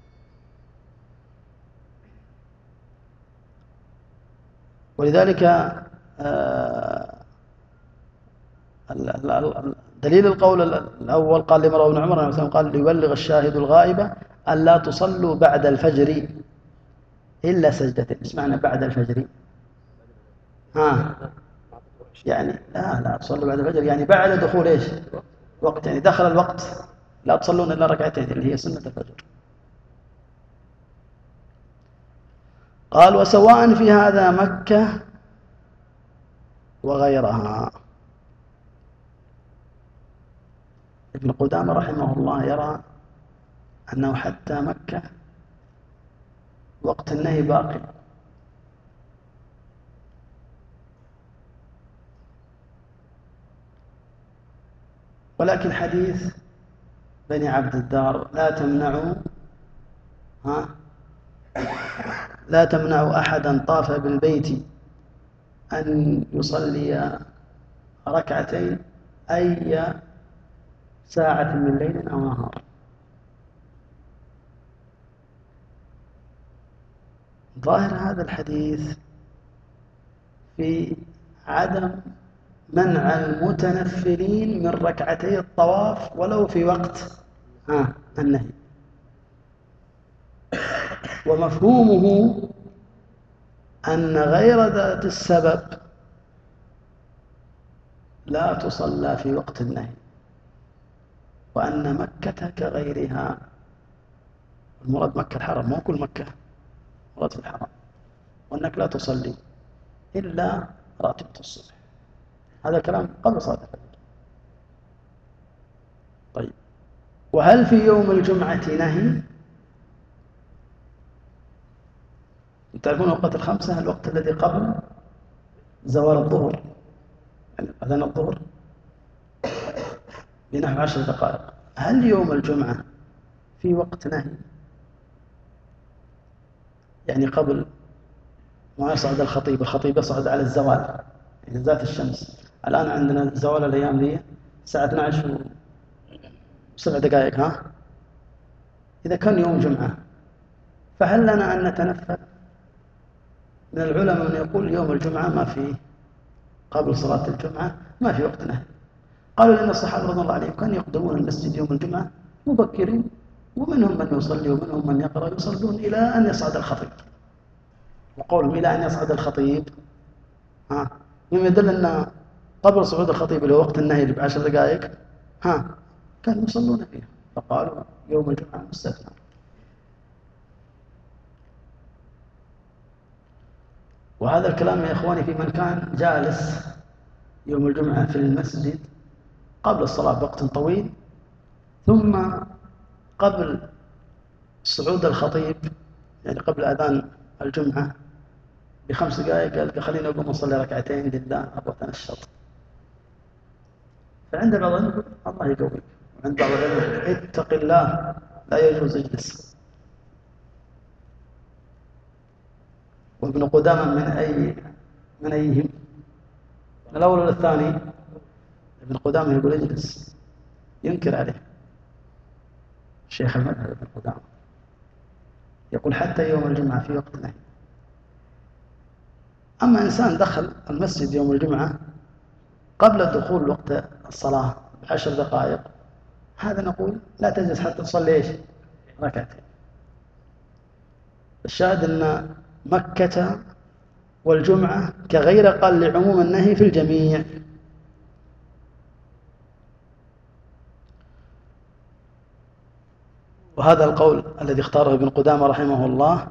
Speaker 1: ولذلك دليل القول الأول قال لمروى بن عمر مثلا قال ليبلغ الشاهد الغائبة أن لا تصلوا بعد الفجر إلا سجدتين. ايش معنى بعد الفجر؟ ها يعني لا لا تصلوا بعد الفجر يعني بعد دخول ايش؟ وقت، يعني دخل الوقت لا تصلون إلا ركعتين اللي هي سنة الفجر. قال وسواء في هذا مكة وغيرها. ابن قدامة رحمه الله يرى أنه حتى مكة وقت النهي باقي، ولكن حديث بني عبد الدار لا تمنعوا ها لا تمنعوا أحدا طاف بالبيت أن يصلي ركعتين أي ساعة من ليل أو نهار. ظاهر هذا الحديث في عدم منع المتنفلين من ركعتي الطواف ولو في وقت ها النهي، ومفهومه أن غير ذات السبب لا تصلى في وقت النهي، وأن مكة كغيرها. المراد مكة الحرم، مو كل مكة، مراد في الحرم، وأنك لا تصلي إلا راتبة الصبح. هذا كلام قبل صلاة الفجر. طيب وهل في يوم الجمعة نهي؟ تعرفون الأوقات الخمسة الوقت الذي قبل زوال الظهر، يعني أذان الظهر بنحو عشر دقائق. هل يوم الجمعة في وقت نهي؟ يعني قبل ما يصعد الخطيب، الخطيب يصعد على الزوال يعني ذات الشمس. الآن عندنا زوال الأيام دي الساعة اثنتي عشرة وسبع دقائق ها. إذا كان يوم جمعة فهل لنا أن نتنفل؟ من العلماء من يقول يوم الجمعة ما في قبل صلاة الجمعة ما في وقت نهي. قالوا لأن الصحابة رضي الله عليهم كانوا يقدمون المسجد يوم الجمعة مبكرين، ومنهم من يصلي ومنهم من يقرأ، يصلون إلى أن يصعد الخطيب. وقولهم إلى أن يصعد الخطيب ها مما يدل أن قبل صعود الخطيب اللي هو وقت النهي بعشر دقائق ها كانوا يصلون فيها، فقالوا يوم الجمعة مستثنى. وهذا الكلام يا إخواني في من كان جالس يوم الجمعة في المسجد قبل الصلاة بوقت طويل، ثم قبل صعود الخطيب يعني قبل أذان الجمعة بخمس دقائق قال خليني أقوم أصلي ركعتين لله أبغى أتنشط. فعند بعض العلم الله يقويك، وعند بعض العلم اتق الله لا يجوز اجلس. وابن قدامة من أي من أيهم؟ من الأول ولا الثاني؟ ابن قدامة يقول اجلس، ينكر عليه شيخ المذهب ابن قدامة، يقول حتى يوم الجمعة في وقت نهي. أما إنسان دخل المسجد يوم الجمعة قبل دخول وقت الصلاة بعشر دقائق هذا نقول لا تجلس حتى تصلي إيش؟ ركعتين. الشاهد أن مكة والجمعة كغير قال لعموم النهي في الجميع. وهذا القول الذي اختاره ابن قدامة رحمه الله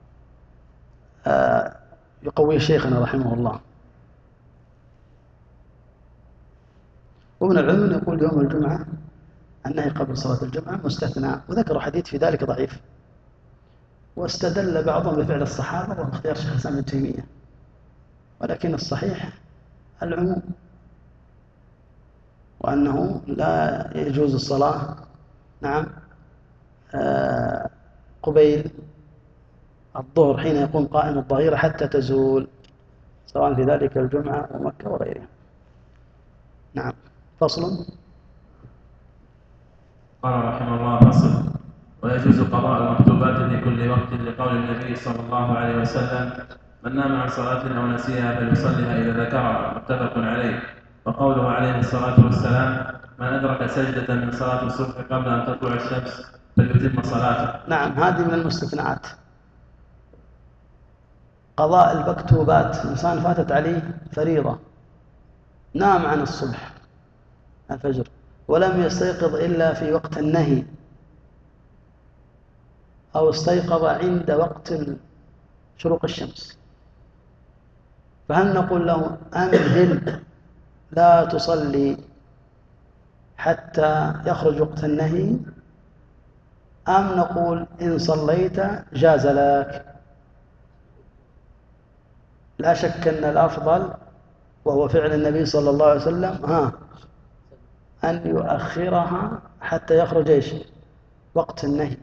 Speaker 1: يقوي شيخنا رحمه الله. ومن العلم يقول يوم الجمعة النهي قبل صلاة الجمعة مستثنى، وذكروا حديث في ذلك ضعيف، واستدل بعضهم بفعل الصحابة وهو اختيار شيخ الإسلام ابن تيمية، ولكن الصحيح العموم، وأنه لا يجوز الصلاة نعم قبيل الظهر حين يقوم قائم الظهيرة حتى تزول، سواء في ذلك الجمعة ومكة وغيرها. نعم. فصل.
Speaker 3: قال رحمه الله: فصل. ويجوز قضاء المكتوبات في كل وقت لقول النبي صلى الله عليه وسلم: من نام عن صلاة أو نسيها فليصلها إذا ذكرها، متفق عليه. وقوله عليه الصلاة والسلام: من أدرك سجدة من صلاة الصبح قبل أن تطلع الشمس فليتم صلاته.
Speaker 1: نعم، هذه من المستثناءات. قضاء المكتوبات، إنسان فاتت عليه فريضة، نام عن الصبح الفجر ولم يستيقظ إلا في وقت النهي، أو استيقظ عند وقت شروق الشمس، فهل نقول له أمهل لا تصلي حتى يخرج وقت النهي، أم نقول إن صليت جاز لك؟ لا شك أن الأفضل وهو فعل النبي صلى الله عليه وسلم ها أن يؤخرها حتى يخرج إيش؟ وقت النهي.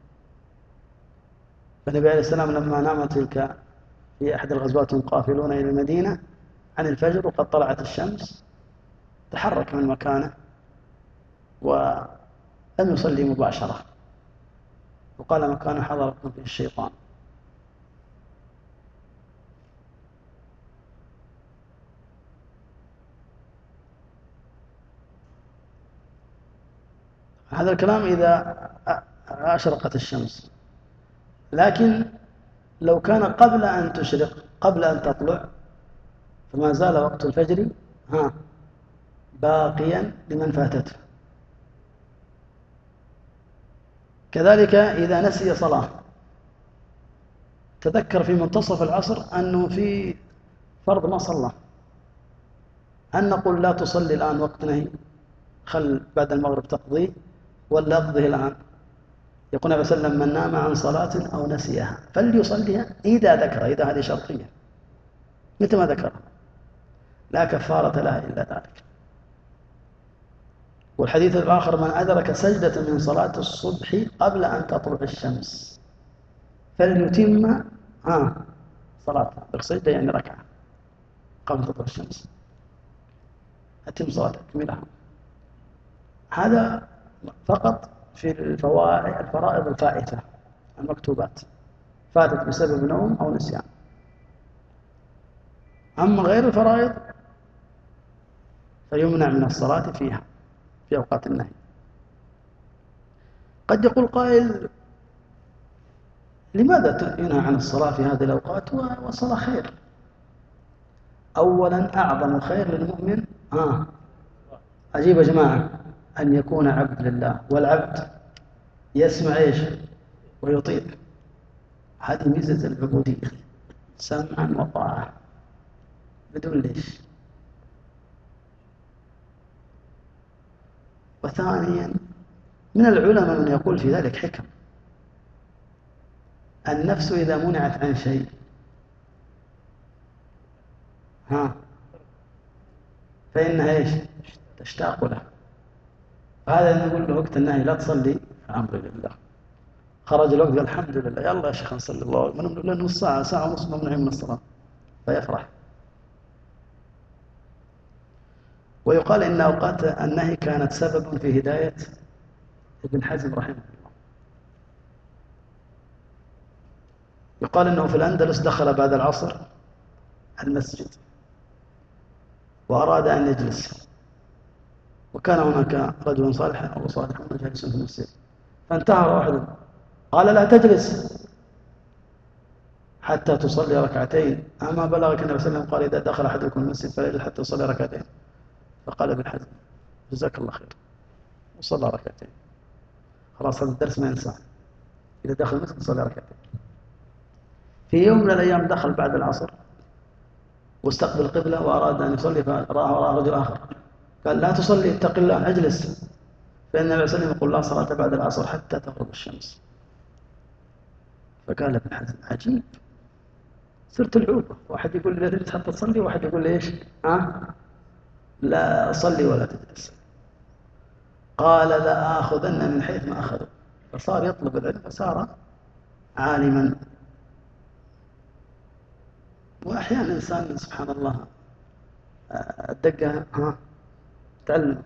Speaker 1: فالنبي عليه السلام لما نام تلك في أحد الغزوات قافلون إلى المدينة عن الفجر وقد طلعت الشمس، تحرك من مكانه ولم يصلي مباشرة، وقال مكان حضركم فيه الشيطان. هذا الكلام إذا أشرقت الشمس، لكن لو كان قبل أن تشرق قبل أن تطلع فما زال وقت الفجر ها باقيا لمن فاتته. كذلك إذا نسي صلاة، تذكر في منتصف العصر أنه في فرض ما صلى، هل نقول لا تصلي الآن وقت نهي خل بعد المغرب تقضيه، ولا أقضيه الآن؟ يقول النبي صلى الله عليه وسلم: من نام عن صلاة أو نسيها فليصليها إذا ذكر، إذا هذه شرطية متى ما ذكر، لا كفارة لها إلا ذلك. والحديث الآخر: من أدرك سجدة من صلاة الصبح قبل أن تطلع الشمس فليتم ها صلاته، السجدة يعني ركعة قبل تطلع الشمس، أتم صلاتك كملها. هذا فقط في الفوائد الفرائض الفائتة المكتوبات، فاتت بسبب نوم أو نسيان. أما غير الفرائض فيمنع من الصلاة فيها في أوقات النهي. قد يقول قائل: لماذا ينهى عن الصلاة في هذه الأوقات والصلاة خير؟ أولا أعظم خير للمؤمن آه عجيب يا جماعة أن يكون عبد لله، والعبد يسمع إيش ويطيع، هذه ميزة العبودية، سمعا وطاعة بدون ليش. وثانيا من العلماء من يقول في ذلك حكم، النفس إذا منعت عن شيء ها فإنها إيش تشتاق له، هذا نقول له وقت النهي لا تصلي، الحمد لله خرج الوقت قال الحمد لله يلا يا شيخ نصلي الله، من نص ساعة ساعة ونص ممنوعين من الصلاة فيفرح. ويقال إن أوقات النهي كانت سبب في هداية ابن حزم رحمه الله. يقال إنه في الأندلس دخل بعد العصر المسجد وأراد أن يجلس، وكان هناك رجل صالح أو صالح جالس في المسجد، فانتهر واحد قال لا تجلس حتى تصلي ركعتين، أما بلغك النبي صلى الله عليه وسلم قال إذا دخل أحدكم المسجد فليجلس حتى يصلي ركعتين. فقال ابن حزم جزاك الله خير وصلى ركعتين. خلاص هذا الدرس ما ينساه، إذا دخل المسجد صلى ركعتين. في يوم من الأيام دخل بعد العصر واستقبل القبلة وأراد أن يصلي، فرآه وراء رجل آخر قال لا تصلي اتق الله اجلس، فإن النبي صلى الله عليه وسلم يقول لا صلاة بعد العصر حتى تغرب الشمس. فقال ابن حزم عجيب، صرت العوبة، واحد يقول لي لا تجلس حتى تصلي، وواحد يقول لي ايش؟ ها؟ لا صلي ولا تجلس. قال لا آخذن من حيث ما أخذوا، فصار يطلب العلم فصار عالما. وأحيانا إنسان سبحان الله الدقة ها تعلم.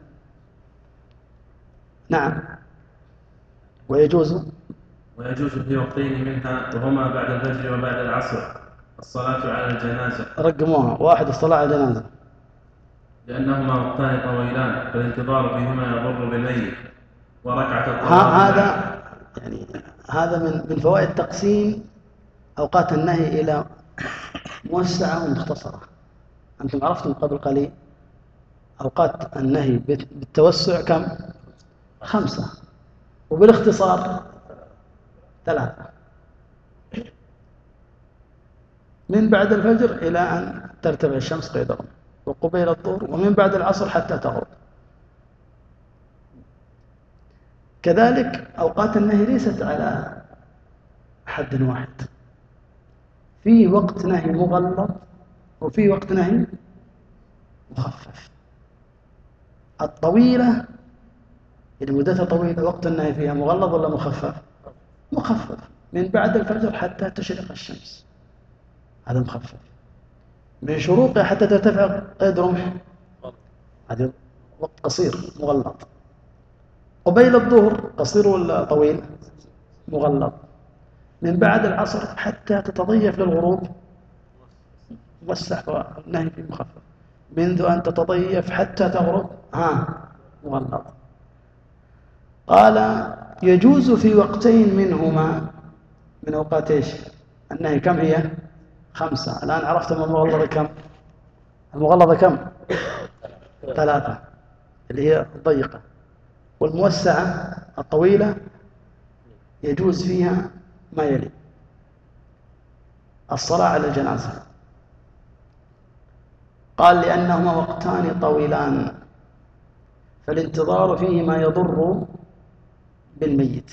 Speaker 1: نعم. ويجوز
Speaker 3: ويجوز في وقتين منها وهما بعد الفجر وبعد العصر الصلاة على الجنازة.
Speaker 1: رقموها واحد الصلاة على الجنازة،
Speaker 3: لأنهما وقتان طويلان فالانتظار فيهما يضر بالميت. وركعة الطواف
Speaker 1: هذا يعني هذا من من فوائد تقسيم أوقات النهي إلى موسعة ومختصرة. أنتم عرفتم قبل قليل أوقات النهي بالتوسع كم؟ خمسة، وبالاختصار ثلاثة، من بعد الفجر إلى أن ترتفع الشمس قيد رمح، وقبيل الظهر، ومن بعد العصر حتى تغرب. كذلك أوقات النهي ليست على حد واحد، في وقت نهي مغلظ وفي وقت نهي مخفف. الطويلة اللي مدتها طويلة وقت النهي فيها مغلظ ولا مخفف؟ مخفف، من بعد الفجر حتى تشرق الشمس، هذا مخفف. من شروقها حتى ترتفع قيد رمح، هذا وقت قصير مغلظ. قبيل الظهر قصير ولا طويل؟ مغلظ. من بعد العصر حتى تتضيف للغروب موسع، والنهي فيه مخفف. منذ أن تتضيف حتى تغرب ها مغلظ. قال يجوز في وقتين منهما، من أوقات إيش النهي كم هي؟ خمسة. الآن عرفتم المغلظة كم؟ المغلظة كم؟ ثلاثة اللي هي الضيقة، والموسعة الطويلة يجوز فيها ما يلي: الصلاة على الجنازة. قال لأنهما وقتان طويلان فالانتظار فيهما يضر بالميت،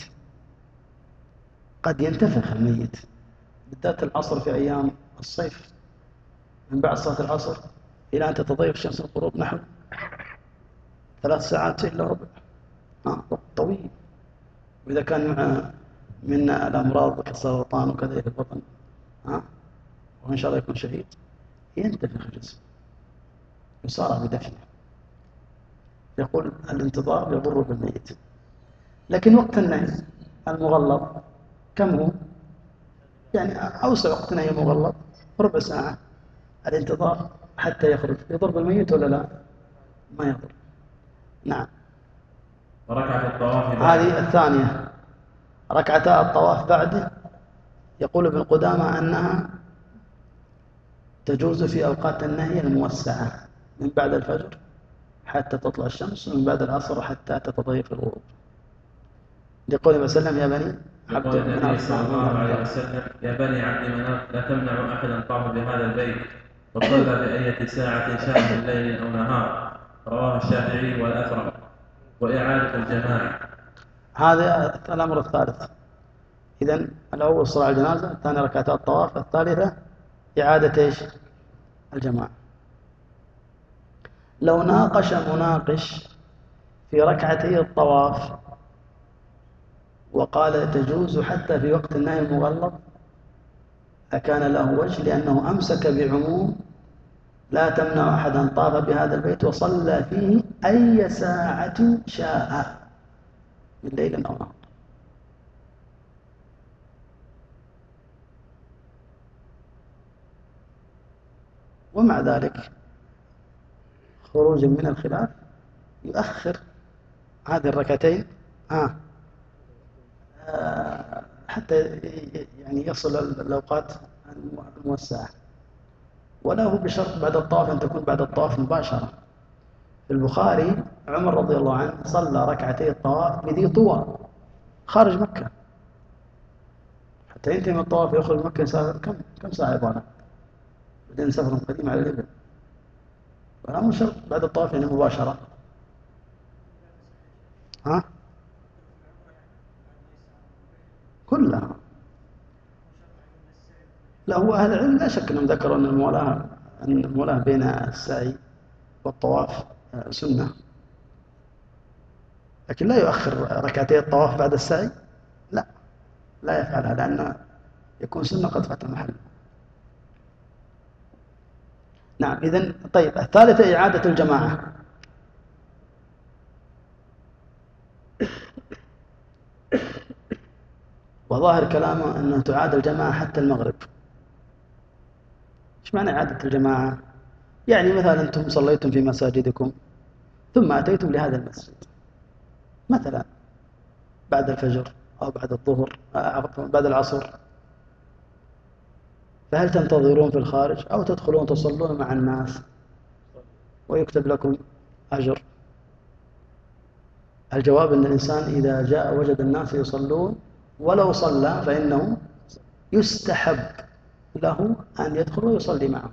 Speaker 1: قد ينتفخ الميت، بالذات العصر في أيام الصيف، من بعد صلاة العصر إلى أن تتضيف شمس الغروب نحو ثلاث ساعات إلا ربع، آه وقت طويل. وإذا كان مع من الأمراض كالسرطان وكذا في البطن آه وإن شاء الله يكون شديد ينتفخ الجسم يصارع بدفنه. يقول الانتظار يضر بالميت. لكن وقت النهي المغلظ كم هو؟ يعني أوسع وقت نهي مغلظ ربع ساعة. الانتظار حتى يخرج يضر بالميت ولا لا؟ ما يضر. نعم.
Speaker 3: وركعة الطواف
Speaker 1: هذه الثانية، ركعتا الطواف بعد. يقول ابن قدامة أنها تجوز في أوقات النهي الموسعة، من بعد الفجر حتى تطلع الشمس، ومن بعد العصر حتى تتضيف الغروب. لقول النبي صلى الله عليه وسلم يا بني عبد
Speaker 3: يقول النبي
Speaker 1: مناف
Speaker 3: صلى الله عليه وسلم يا بني عبد مناف لا تمنعوا أحدا طاف بهذا البيت وصلى بأية ساعة شاء من ليل أو نهار. رواه الشافعي والأثرم. وإعادة الجماعة.
Speaker 1: هذا الأمر الثالث. إذن الأول الصلاة على الجنازة، الثاني ركعتا الطواف، الثالثة إعادة إيش؟ الجماعة. لو ناقش مناقش في ركعتي الطواف وقال تجوز حتى في وقت النهي المغلظ أكان له وجه، لأنه أمسك بعموم لا تمنع أحدا طاف بهذا البيت وصلى فيه أي ساعة شاء من ليل أو نهار. ومع ذلك خروجا من الخلاف يؤخر هذه الركعتين آه. آه حتى يعني يصل الأوقات الموسعة، ولا هو بشرط بعد الطواف أن تكون بعد الطواف مباشرة. في البخاري عمر رضي الله عنه صلى ركعتي الطواف بذي طوى خارج مكة، حتى ينتهي من الطواف يخرج مكة يسافر كم كم ساعة يبغى، بعدين سفر قديم على الإبل، ولا مو شرط بعد الطواف يعني مباشرة. ها كلها. لا هو أهل العلم لا شك أنهم ذكروا أن المولاة أن المولاة بين السعي والطواف سنة، لكن لا يؤخر ركعتي الطواف بعد السعي، لا لا يفعلها، لأن يكون سنة قد فات محل. نعم. إذن طيب الثالثة إعادة الجماعة. وظاهر كلامه أنه تعاد الجماعة حتى المغرب. إيش معنى إعادة الجماعة؟ يعني مثلا أنتم صليتم في مساجدكم ثم أتيتم لهذا المسجد مثلا بعد الفجر أو بعد الظهر بعد العصر، فهل تنتظرون في الخارج أو تدخلون تصلون مع الناس ويكتب لكم أجر؟ الجواب أن الإنسان إذا جاء وجد الناس يصلون ولو صلى فإنه يستحب له أن يدخل ويصلي معهم.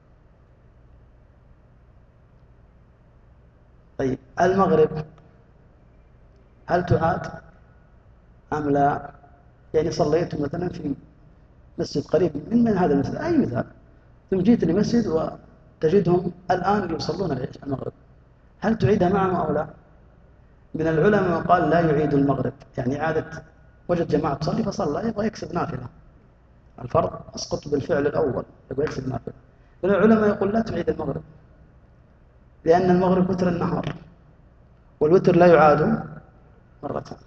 Speaker 1: طيب المغرب هل تعاد أم لا؟ يعني صليت مثلا في مسجد قريب من, من هذا المسجد أي مثال، ثم جيت لمسجد وتجدهم الآن يصلون العشاء المغرب، هل تعيدها معهم أو لا؟ من العلماء قال لا يعيد المغرب، يعني عادة وجد جماعة تصلي فصلى يبغى يكسب نافلة، الفرض أسقط بالفعل الأول يبغى يكسب نافلة. من العلماء يقول لا تعيد المغرب، لأن المغرب وتر النهار والوتر لا يعاد مرتين.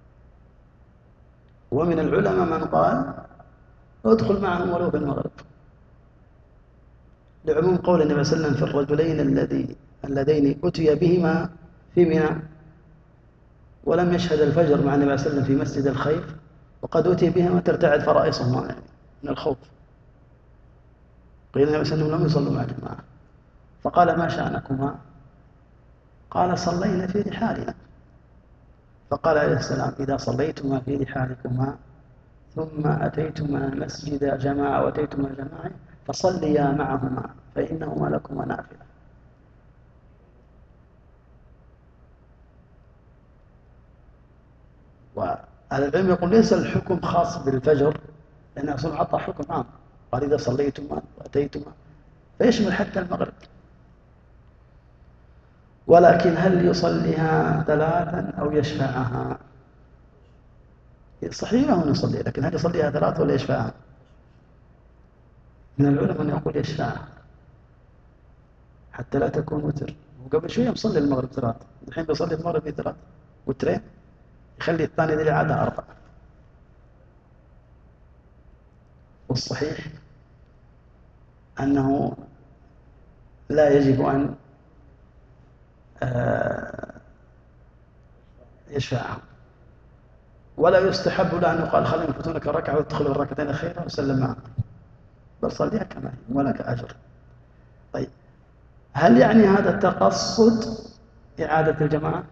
Speaker 1: ومن العلماء من قال ادخل معهم ولو في المغرب، لعموم قول النبي صلى الله عليه وسلم في الرجلين الذي اللذين أتي بهما في منى ولم يشهد الفجر مع النبي صلى الله عليه وسلم في مسجد الخيف، وقد أتي بهما ترتعد فرائصهما يعني من الخوف. قيل النبي صلى الله عليه وسلم لم يصلوا مع الجماعة، فقال ما شأنكما؟ قال صلينا في رحالنا. فقال عليه السلام إذا صليتما في رحالكما ثم أتيتما مسجد جماعة وأتيتما جماعة فصليا معهما فإنهما لكما نافلة. والعلم يقول ليس الحكم خاص بالفجر، لأن أصلا عطى حكم عام، قال إذا صليتما وأتيتما فيشمل حتى المغرب. ولكن هل يصليها ثلاثا أو يشفعها؟ صحيح أنه يصلي، لكن هل يصليها ثلاثة ولا يشفعها؟ من العلماء من يقول يشفعها حتى لا تكون وتر. وقبل شوية مصلي المغرب ثلاث، الحين بيصلي المغرب في ثلاث وترين، يخلي الثاني ذي العادة أربع. والصحيح أنه لا يجب أن يشفعها، ولا يستحب له أن يقال خلينا يفوتونك الركعة ويدخل الركعتين الأخيرة وسلم معه، بل صليها كما هي ولك أجر. طيب هل يعني هذا التقصد إعادة الجماعة؟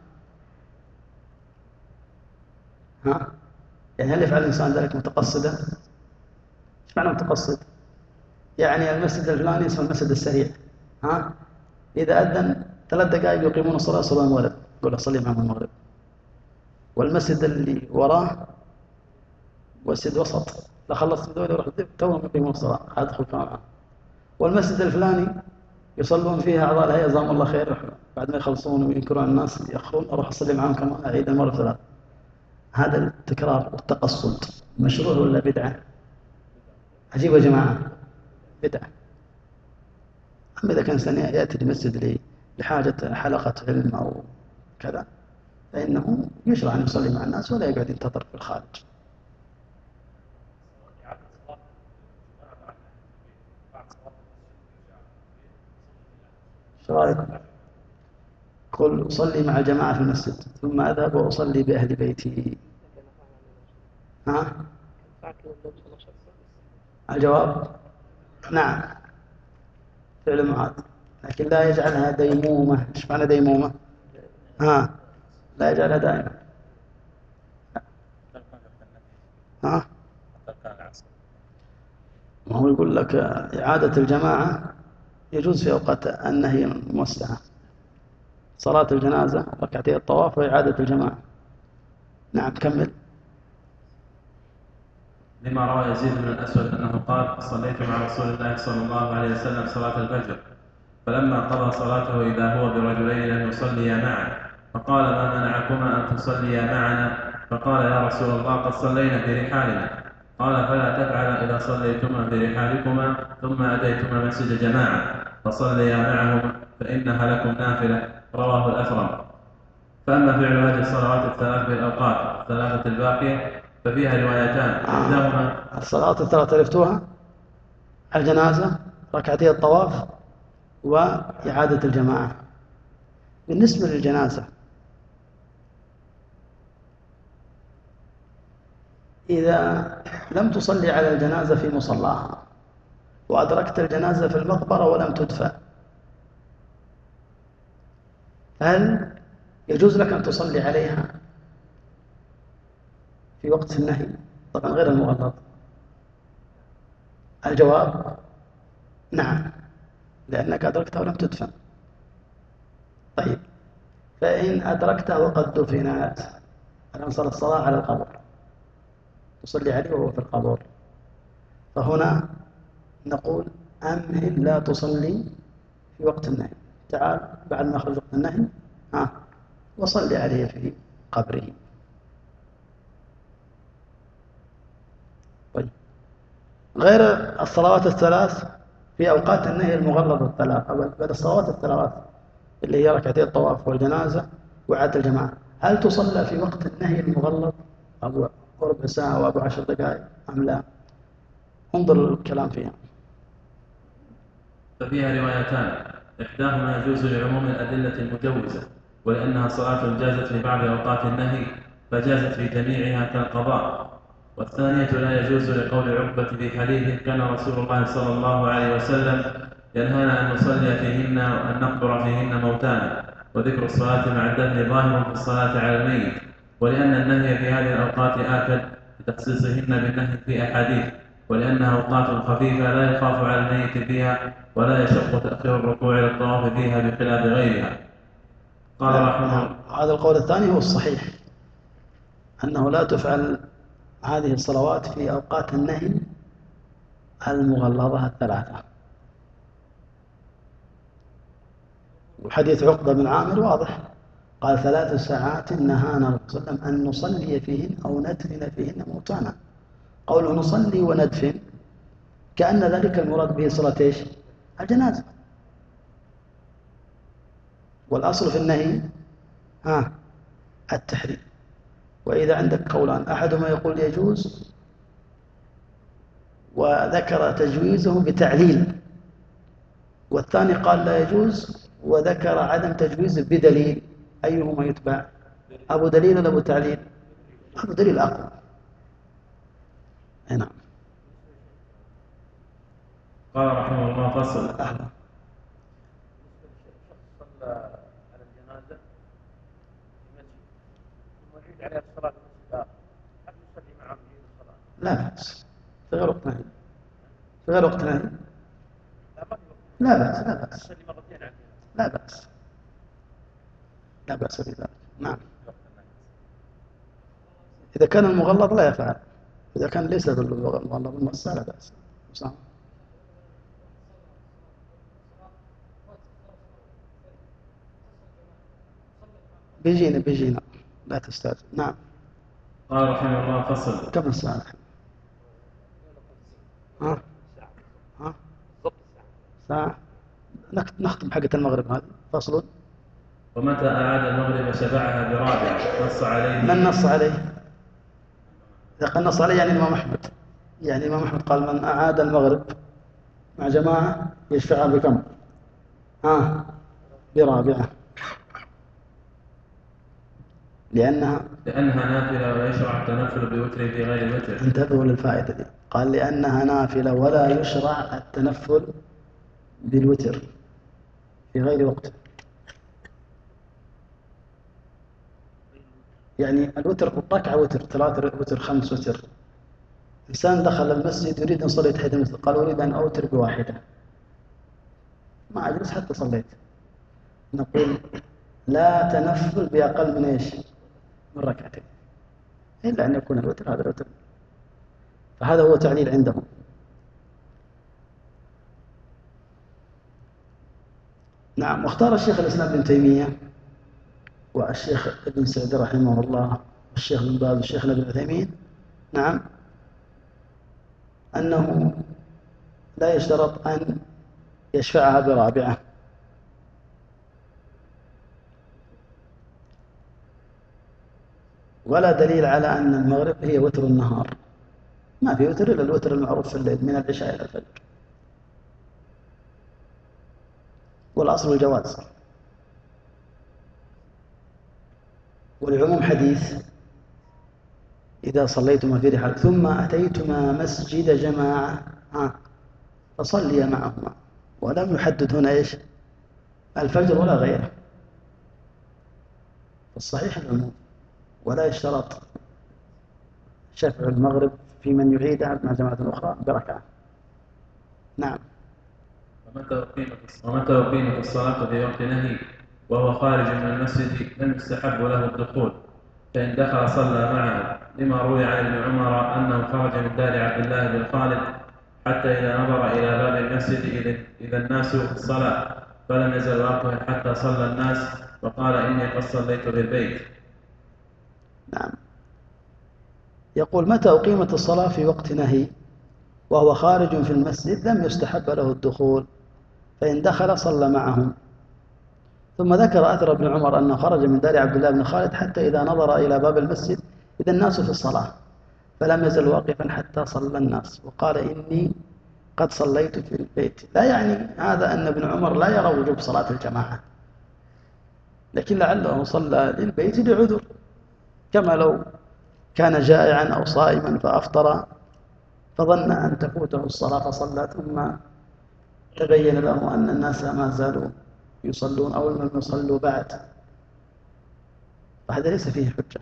Speaker 1: ها؟ يعني هل يفعل الإنسان ذلك متقصدا؟ ايش معنى متقصد؟ يعني المسجد الفلاني اسمه المسجد السريع، ها؟ إذا أذن ثلاث دقائق يقيمون الصلاة صلاة الولد يقول أصلي معهم المغرب، والمسجد اللي وراه مسجد وسط لا خلصت من دولة وروح توهم يقيمون الصلاة أدخل معهم، والمسجد الفلاني يصلون فيها أعضاء الهيئة جزاهم الله خير بعد ما يخلصون وينكرون الناس يأخرون أروح أصلي معهم كمان أعيد المغرب ثلاث. هذا التكرار والتقصد مشروع ولا بدعة؟ عجيب يا جماعة، بدعة. أما إذا كان إنسان يأتي لمسجد لحاجة حلقة علم أو كذا فإنه يشرع أن يصلي مع الناس ولا يقعد ينتظر في الخارج. شو رأيكم؟ يقول أصلي مع جماعة في المسجد ثم أذهب وأصلي بأهل بيتي. ها؟ الجواب نعم، فعل معاد، لكن لا يجعلها ديمومة. إيش معنى ديمومة؟ ها؟ لا يجعلها دائما. ها؟ ما هو يقول لك إعادة الجماعة يجوز في أوقات النهي الموسعة، صلاة الجنازة ركعتي الطواف وإعادة الجماعة. نعم كمل.
Speaker 3: لما روى يزيد بن الأسود أنه قال: صليت مع رسول الله صلى الله عليه وسلم صلاة الفجر، فلما قضى صلاته إذا هو برجلين لم يصليا معا، فقال: ما منعكما أن تصليا معنا؟ فقال: يا رسول الله قد صلينا في رحالنا. قال: فلا تفعل إذا صليتما في رحالكما ثم أتيتما مسجد جماعة فصليا معهم فإنها لكم نافلة. رواه الأثرم. فأما فعل هذه الصلوات الثلاث في الأوقات الثلاثة الباقية ففيها روايتان، إحداهما
Speaker 1: الصلاة الثلاثة عرفتوها: الجنازة، ركعتي الطواف، وإعادة الجماعة. بالنسبة للجنازة، إذا لم تصلي على الجنازة في مصلاها وأدركت الجنازة في المقبرة ولم تدفن، هل يجوز لك أن تصلي عليها في وقت النهي؟ طبعا غير المغلظ. الجواب نعم، لأنك أدركتها ولم تدفن. طيب، فإن أدركتها وقد دفنت، الأنصر الصلاة على القبر، تصلي عليه وهو في القبر، فهنا نقول أمهل لا تصلي في وقت النهي، تعال بعد ما أخرج وقت النهي ها وصلي عليه في قبره. طيب، غير الصلوات الثلاث في أوقات النهي المغلظة الثلاث، أو بل الصلوات الثلاث اللي هي ركعتي الطواف والجنازة وإعادة الجماعة، هل تصلى في وقت النهي المغلظ أبو ربع ساعة وأبو عشر دقائق أم لا؟ انظر الكلام فيها.
Speaker 3: ففيها روايتان، إحداهما يجوز لعموم الأدلة المجوزة ولأنها صلاة جازت في بعض أوقات النهي فجازت في جميعها كالقضاء، والثانية لا يجوز لقول عقبة في حديث: كان رسول الله صلى الله عليه وسلم ينهانا أن نصلي فيهن وأن نقبر فيهن موتانا، وذكر الصلاة مع الدفن ظاهر في الصلاة على الميت، ولأن النهي في هذه الأوقات آكد بتخصيصهن بالنهي في أحاديث، ولأنها أوقات خفيفة لا يخاف على الميت فيها ولا يشق تأخير الركوع إلى الطواف فيها بخلاف غيرها. قال رحمه الله:
Speaker 1: هذا القول الثاني هو الصحيح، أنه لا تفعل هذه الصلوات في أوقات النهي المغلظة الثلاثة. وحديث عقبة بن عامر واضح، قال: ثلاث ساعات نهانا الرسول صلى الله عليه وسلم أن نصلي فيهن أو ندفن فيهن موتانا. قوله نصلي وندفن كأن ذلك المراد به صلاة ايش؟ الجنازة. والأصل في النهي ها التحريم. وإذا عندك قولان، أحدهما يقول يجوز وذكر تجويزه بتعليل، والثاني قال لا يجوز وذكر عدم تجويزه بدليل، أيهما يتبع؟ أبو دليل ولا أبو تعليل؟ أبو دليل أقوى. نعم.
Speaker 3: قال رحمه الله: فصل.
Speaker 1: أهلا.
Speaker 4: صلى على الجنازة في المسجد ثم يعيد عليها الصلاة في المسجد آخر، هل يصلي معه في الصلاة؟
Speaker 1: لا بأس، في غير وقت نهي، في غير وقت نهي
Speaker 4: لا ما في وقت.
Speaker 1: لا بأس، لا بأس،
Speaker 4: يصلي مرتين على الجنازة.
Speaker 1: لا بأس، لا بأس بذلك. نعم. إذا كان المغلظ لا يفعل، إذا كان ليس بالمغلظ المسألة لا بأس. صح. بيجينا بيجينا لا تستاذن. نعم.
Speaker 3: قال رحمه الله: فصل.
Speaker 1: كم الساعة؟ ها؟ ها؟ ساعة. نخت- نختم حقة المغرب هذه. فصل.
Speaker 3: ومتى أعاد المغرب شفعها برابعة نص عليه.
Speaker 1: من نص عليه؟ إذا قال نص عليه يعني الإمام أحمد، يعني الإمام أحمد قال من أعاد المغرب مع جماعة يشفعها بكم؟ ها؟ برابعة. لأنها
Speaker 3: لأنها نافلة ويشرع التنفل بوتر في غير الوتر.
Speaker 1: انتبهوا للفائدة دي، قال لأنها نافلة ولا يشرع التنفل بالوتر في غير وقت. يعني الوتر ركعة وتر، ثلاثة وتر، خمس وتر. إنسان دخل المسجد يريد أن يصلي تحية المسجد، قال أريد أن أوتر بواحدة، ما أجلس حتى صليت. نقول لا تنفل بأقل من إيش؟ من ركعتين، إلا أن يكون الوتر هذا الوتر. فهذا هو تعليل عندهم. نعم. واختار الشيخ الإسلام ابن تيمية والشيخ ابن سعد رحمه الله والشيخ بن باز والشيخ ابن عثيمين، نعم، أنه لا يشترط أن يشفعها برابعة. ولا دليل على أن المغرب هي وتر النهار، ما في وتر إلا الوتر المعروف في الليل من العشاء إلى الفجر، والأصل الجواز. والعموم حديث إذا صليتما في رحال ثم أتيتما مسجد جماعة فصليا معهما، ولم يحدد هنا إيش؟ الفجر ولا غيره. الصحيح العموم، ولا يشترط شفع المغرب في من يعيدها مع جماعة أخرى بركعة. نعم.
Speaker 3: ومتى أقيمت ومتى أقيمت الصلاة في وقت نهي وهو خارج من المسجد لم يستحب له الدخول، فإن دخل صلى معه، لما روي عن ابن عمر أنه خرج من دار عبد الله بن خالد حتى إذا نظر إلى باب المسجد إذا الناس في الصلاة فلم يزل واقفا حتى صلى الناس وقال إني قد صليت في البيت.
Speaker 1: نعم. يقول متى أقيمت الصلاة في وقت نهي وهو خارج في المسجد لم يستحب له الدخول، فإن دخل صلى معهم. ثم ذكر أثر ابن عمر أنه خرج من دار عبد الله بن خالد حتى إذا نظر إلى باب المسجد إذا الناس في الصلاة فلم يزل واقفا حتى صلى الناس وقال إني قد صليت في البيت. لا يعني هذا أن ابن عمر لا يرى وجوب صلاة الجماعة، لكن لعله صلى للبيت لعذر، كما لو كان جائعا أو صائما فأفطر فظن أن تفوته الصلاة فصلى ثم تبين له أن الناس ما زالوا يصلون أو لم يصلوا بعد، فهذا ليس فيه حجة.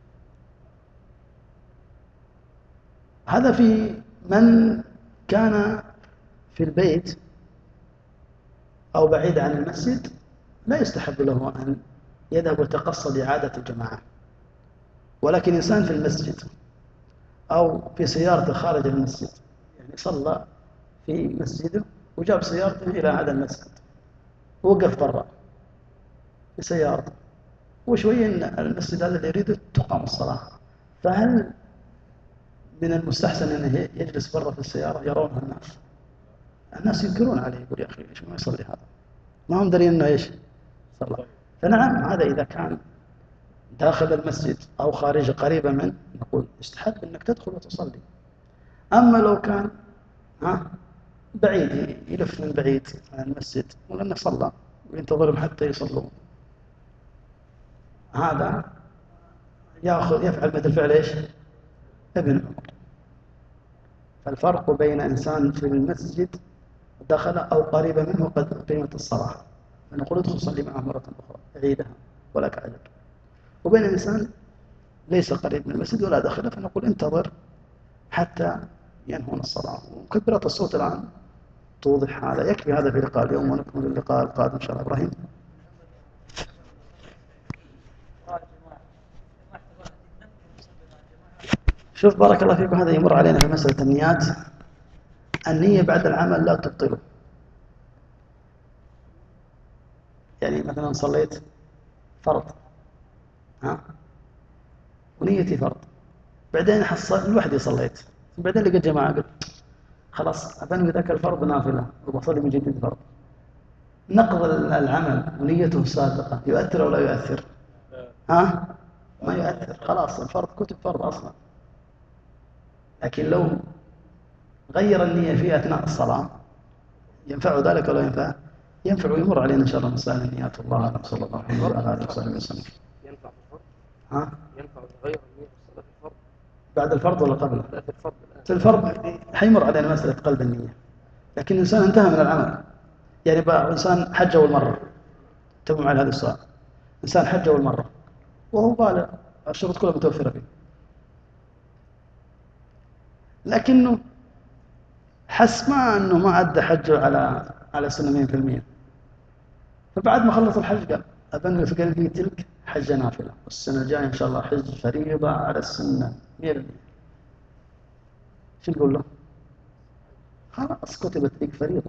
Speaker 1: هذا في من كان في البيت أو بعيد عن المسجد لا يستحب له أن يذهب ويتقصد إعادة الجماعة، ولكن إنسان في المسجد أو في سيارته خارج المسجد، يعني صلى في مسجده وجاب سيارته إلى هذا المسجد ووقف برا بسيارته وشوية المسجد هذا اللي يريد تقام الصلاة، فهل من المستحسن أنه يجلس برا في السيارة يرونها الناس؟ الناس ينكرون عليه، يقول يا أخي ليش ما يصلي هذا؟ ما هم دارين أنه إيش صلى. فنعم هذا إذا كان داخل المسجد أو خارج قريبا منه نقول يستحب أنك تدخل وتصلي. أما لو كان ها بعيد يلف من بعيد عن المسجد ولأنه صلى وينتظرهم حتى يصلون، هذا يأخذ يفعل مثل فعل إيش ابن عمر. فالفرق بين إنسان في المسجد دخل أو قريب منه قد أقيمت الصلاة فنقول ادخل صلي معه مرة أخرى عيدها ولك أجر، وبين إنسان ليس قريب من المسجد ولا دخل فنقول انتظر حتى ينهون الصلاة. ومكبرات الصوت الآن توضح هذا. يكفي هذا في لقاء اليوم ونكمل اللقاء القادم إن شاء الله. إبراهيم. شوف بارك الله فيكم، هذا يمر علينا في مسألة النيات. النية بعد العمل لا تبطله. يعني مثلا صليت فرض ها ونيتي فرض، بعدين حصلت لوحدي صليت، بعدين لقيت جماعة قلت خلاص أبنوي ذاك الفرض نافلة وبصلي من جديد فرض. نقض العمل ونيته السابقة يؤثر أو لا يؤثر؟ ها؟ ما يؤثر، خلاص الفرض كتب فرض أصلا. لكن لو غير النية في أثناء الصلاة ينفع ذلك ولا ينفع؟ ينفع ويمر علينا إن شاء الله مسائل النيات. الله أعلم. صلى الله عليه وعلى آله وصحبه وسلم. ها؟
Speaker 4: ينفع يغير النية في صلاة الفرض؟
Speaker 1: بعد الفرض ولا قبله؟
Speaker 4: لا في الفرض الآن.
Speaker 1: في الفرض حيمر علينا مسألة قلب النية، لكن الإنسان انتهى من العمل. يعني بقى إنسان حج أول مرة، تبع على هذا السؤال، إنسان حج أول مرة وهو بالغ، الشروط كلها متوفرة فيه، لكنه حس ما أنه ما أدى حجه على على سنة مئة بالمئة، فبعد ما خلص الحج قال أبني في قلبي تلك حجة نافلة، والسنة الجاية إن شاء الله حج فريضة على السنة مئة بالمئة. شو نقول له؟ خلاص كتبت لك فريضة.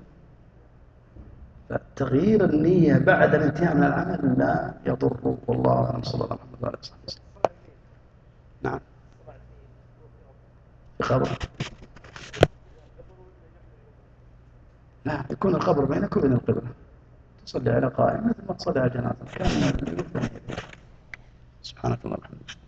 Speaker 1: فتغيير النية بعد الانتهاء من العمل لا يضر، والله أعلم. صلى الله عليه وسلم. نعم. خبر. لا يكون القبر بينك وبين القبلة، تصلي على قائم مثل ما تصلي على جنازة كان. سبحانك اللهم وبحمدك.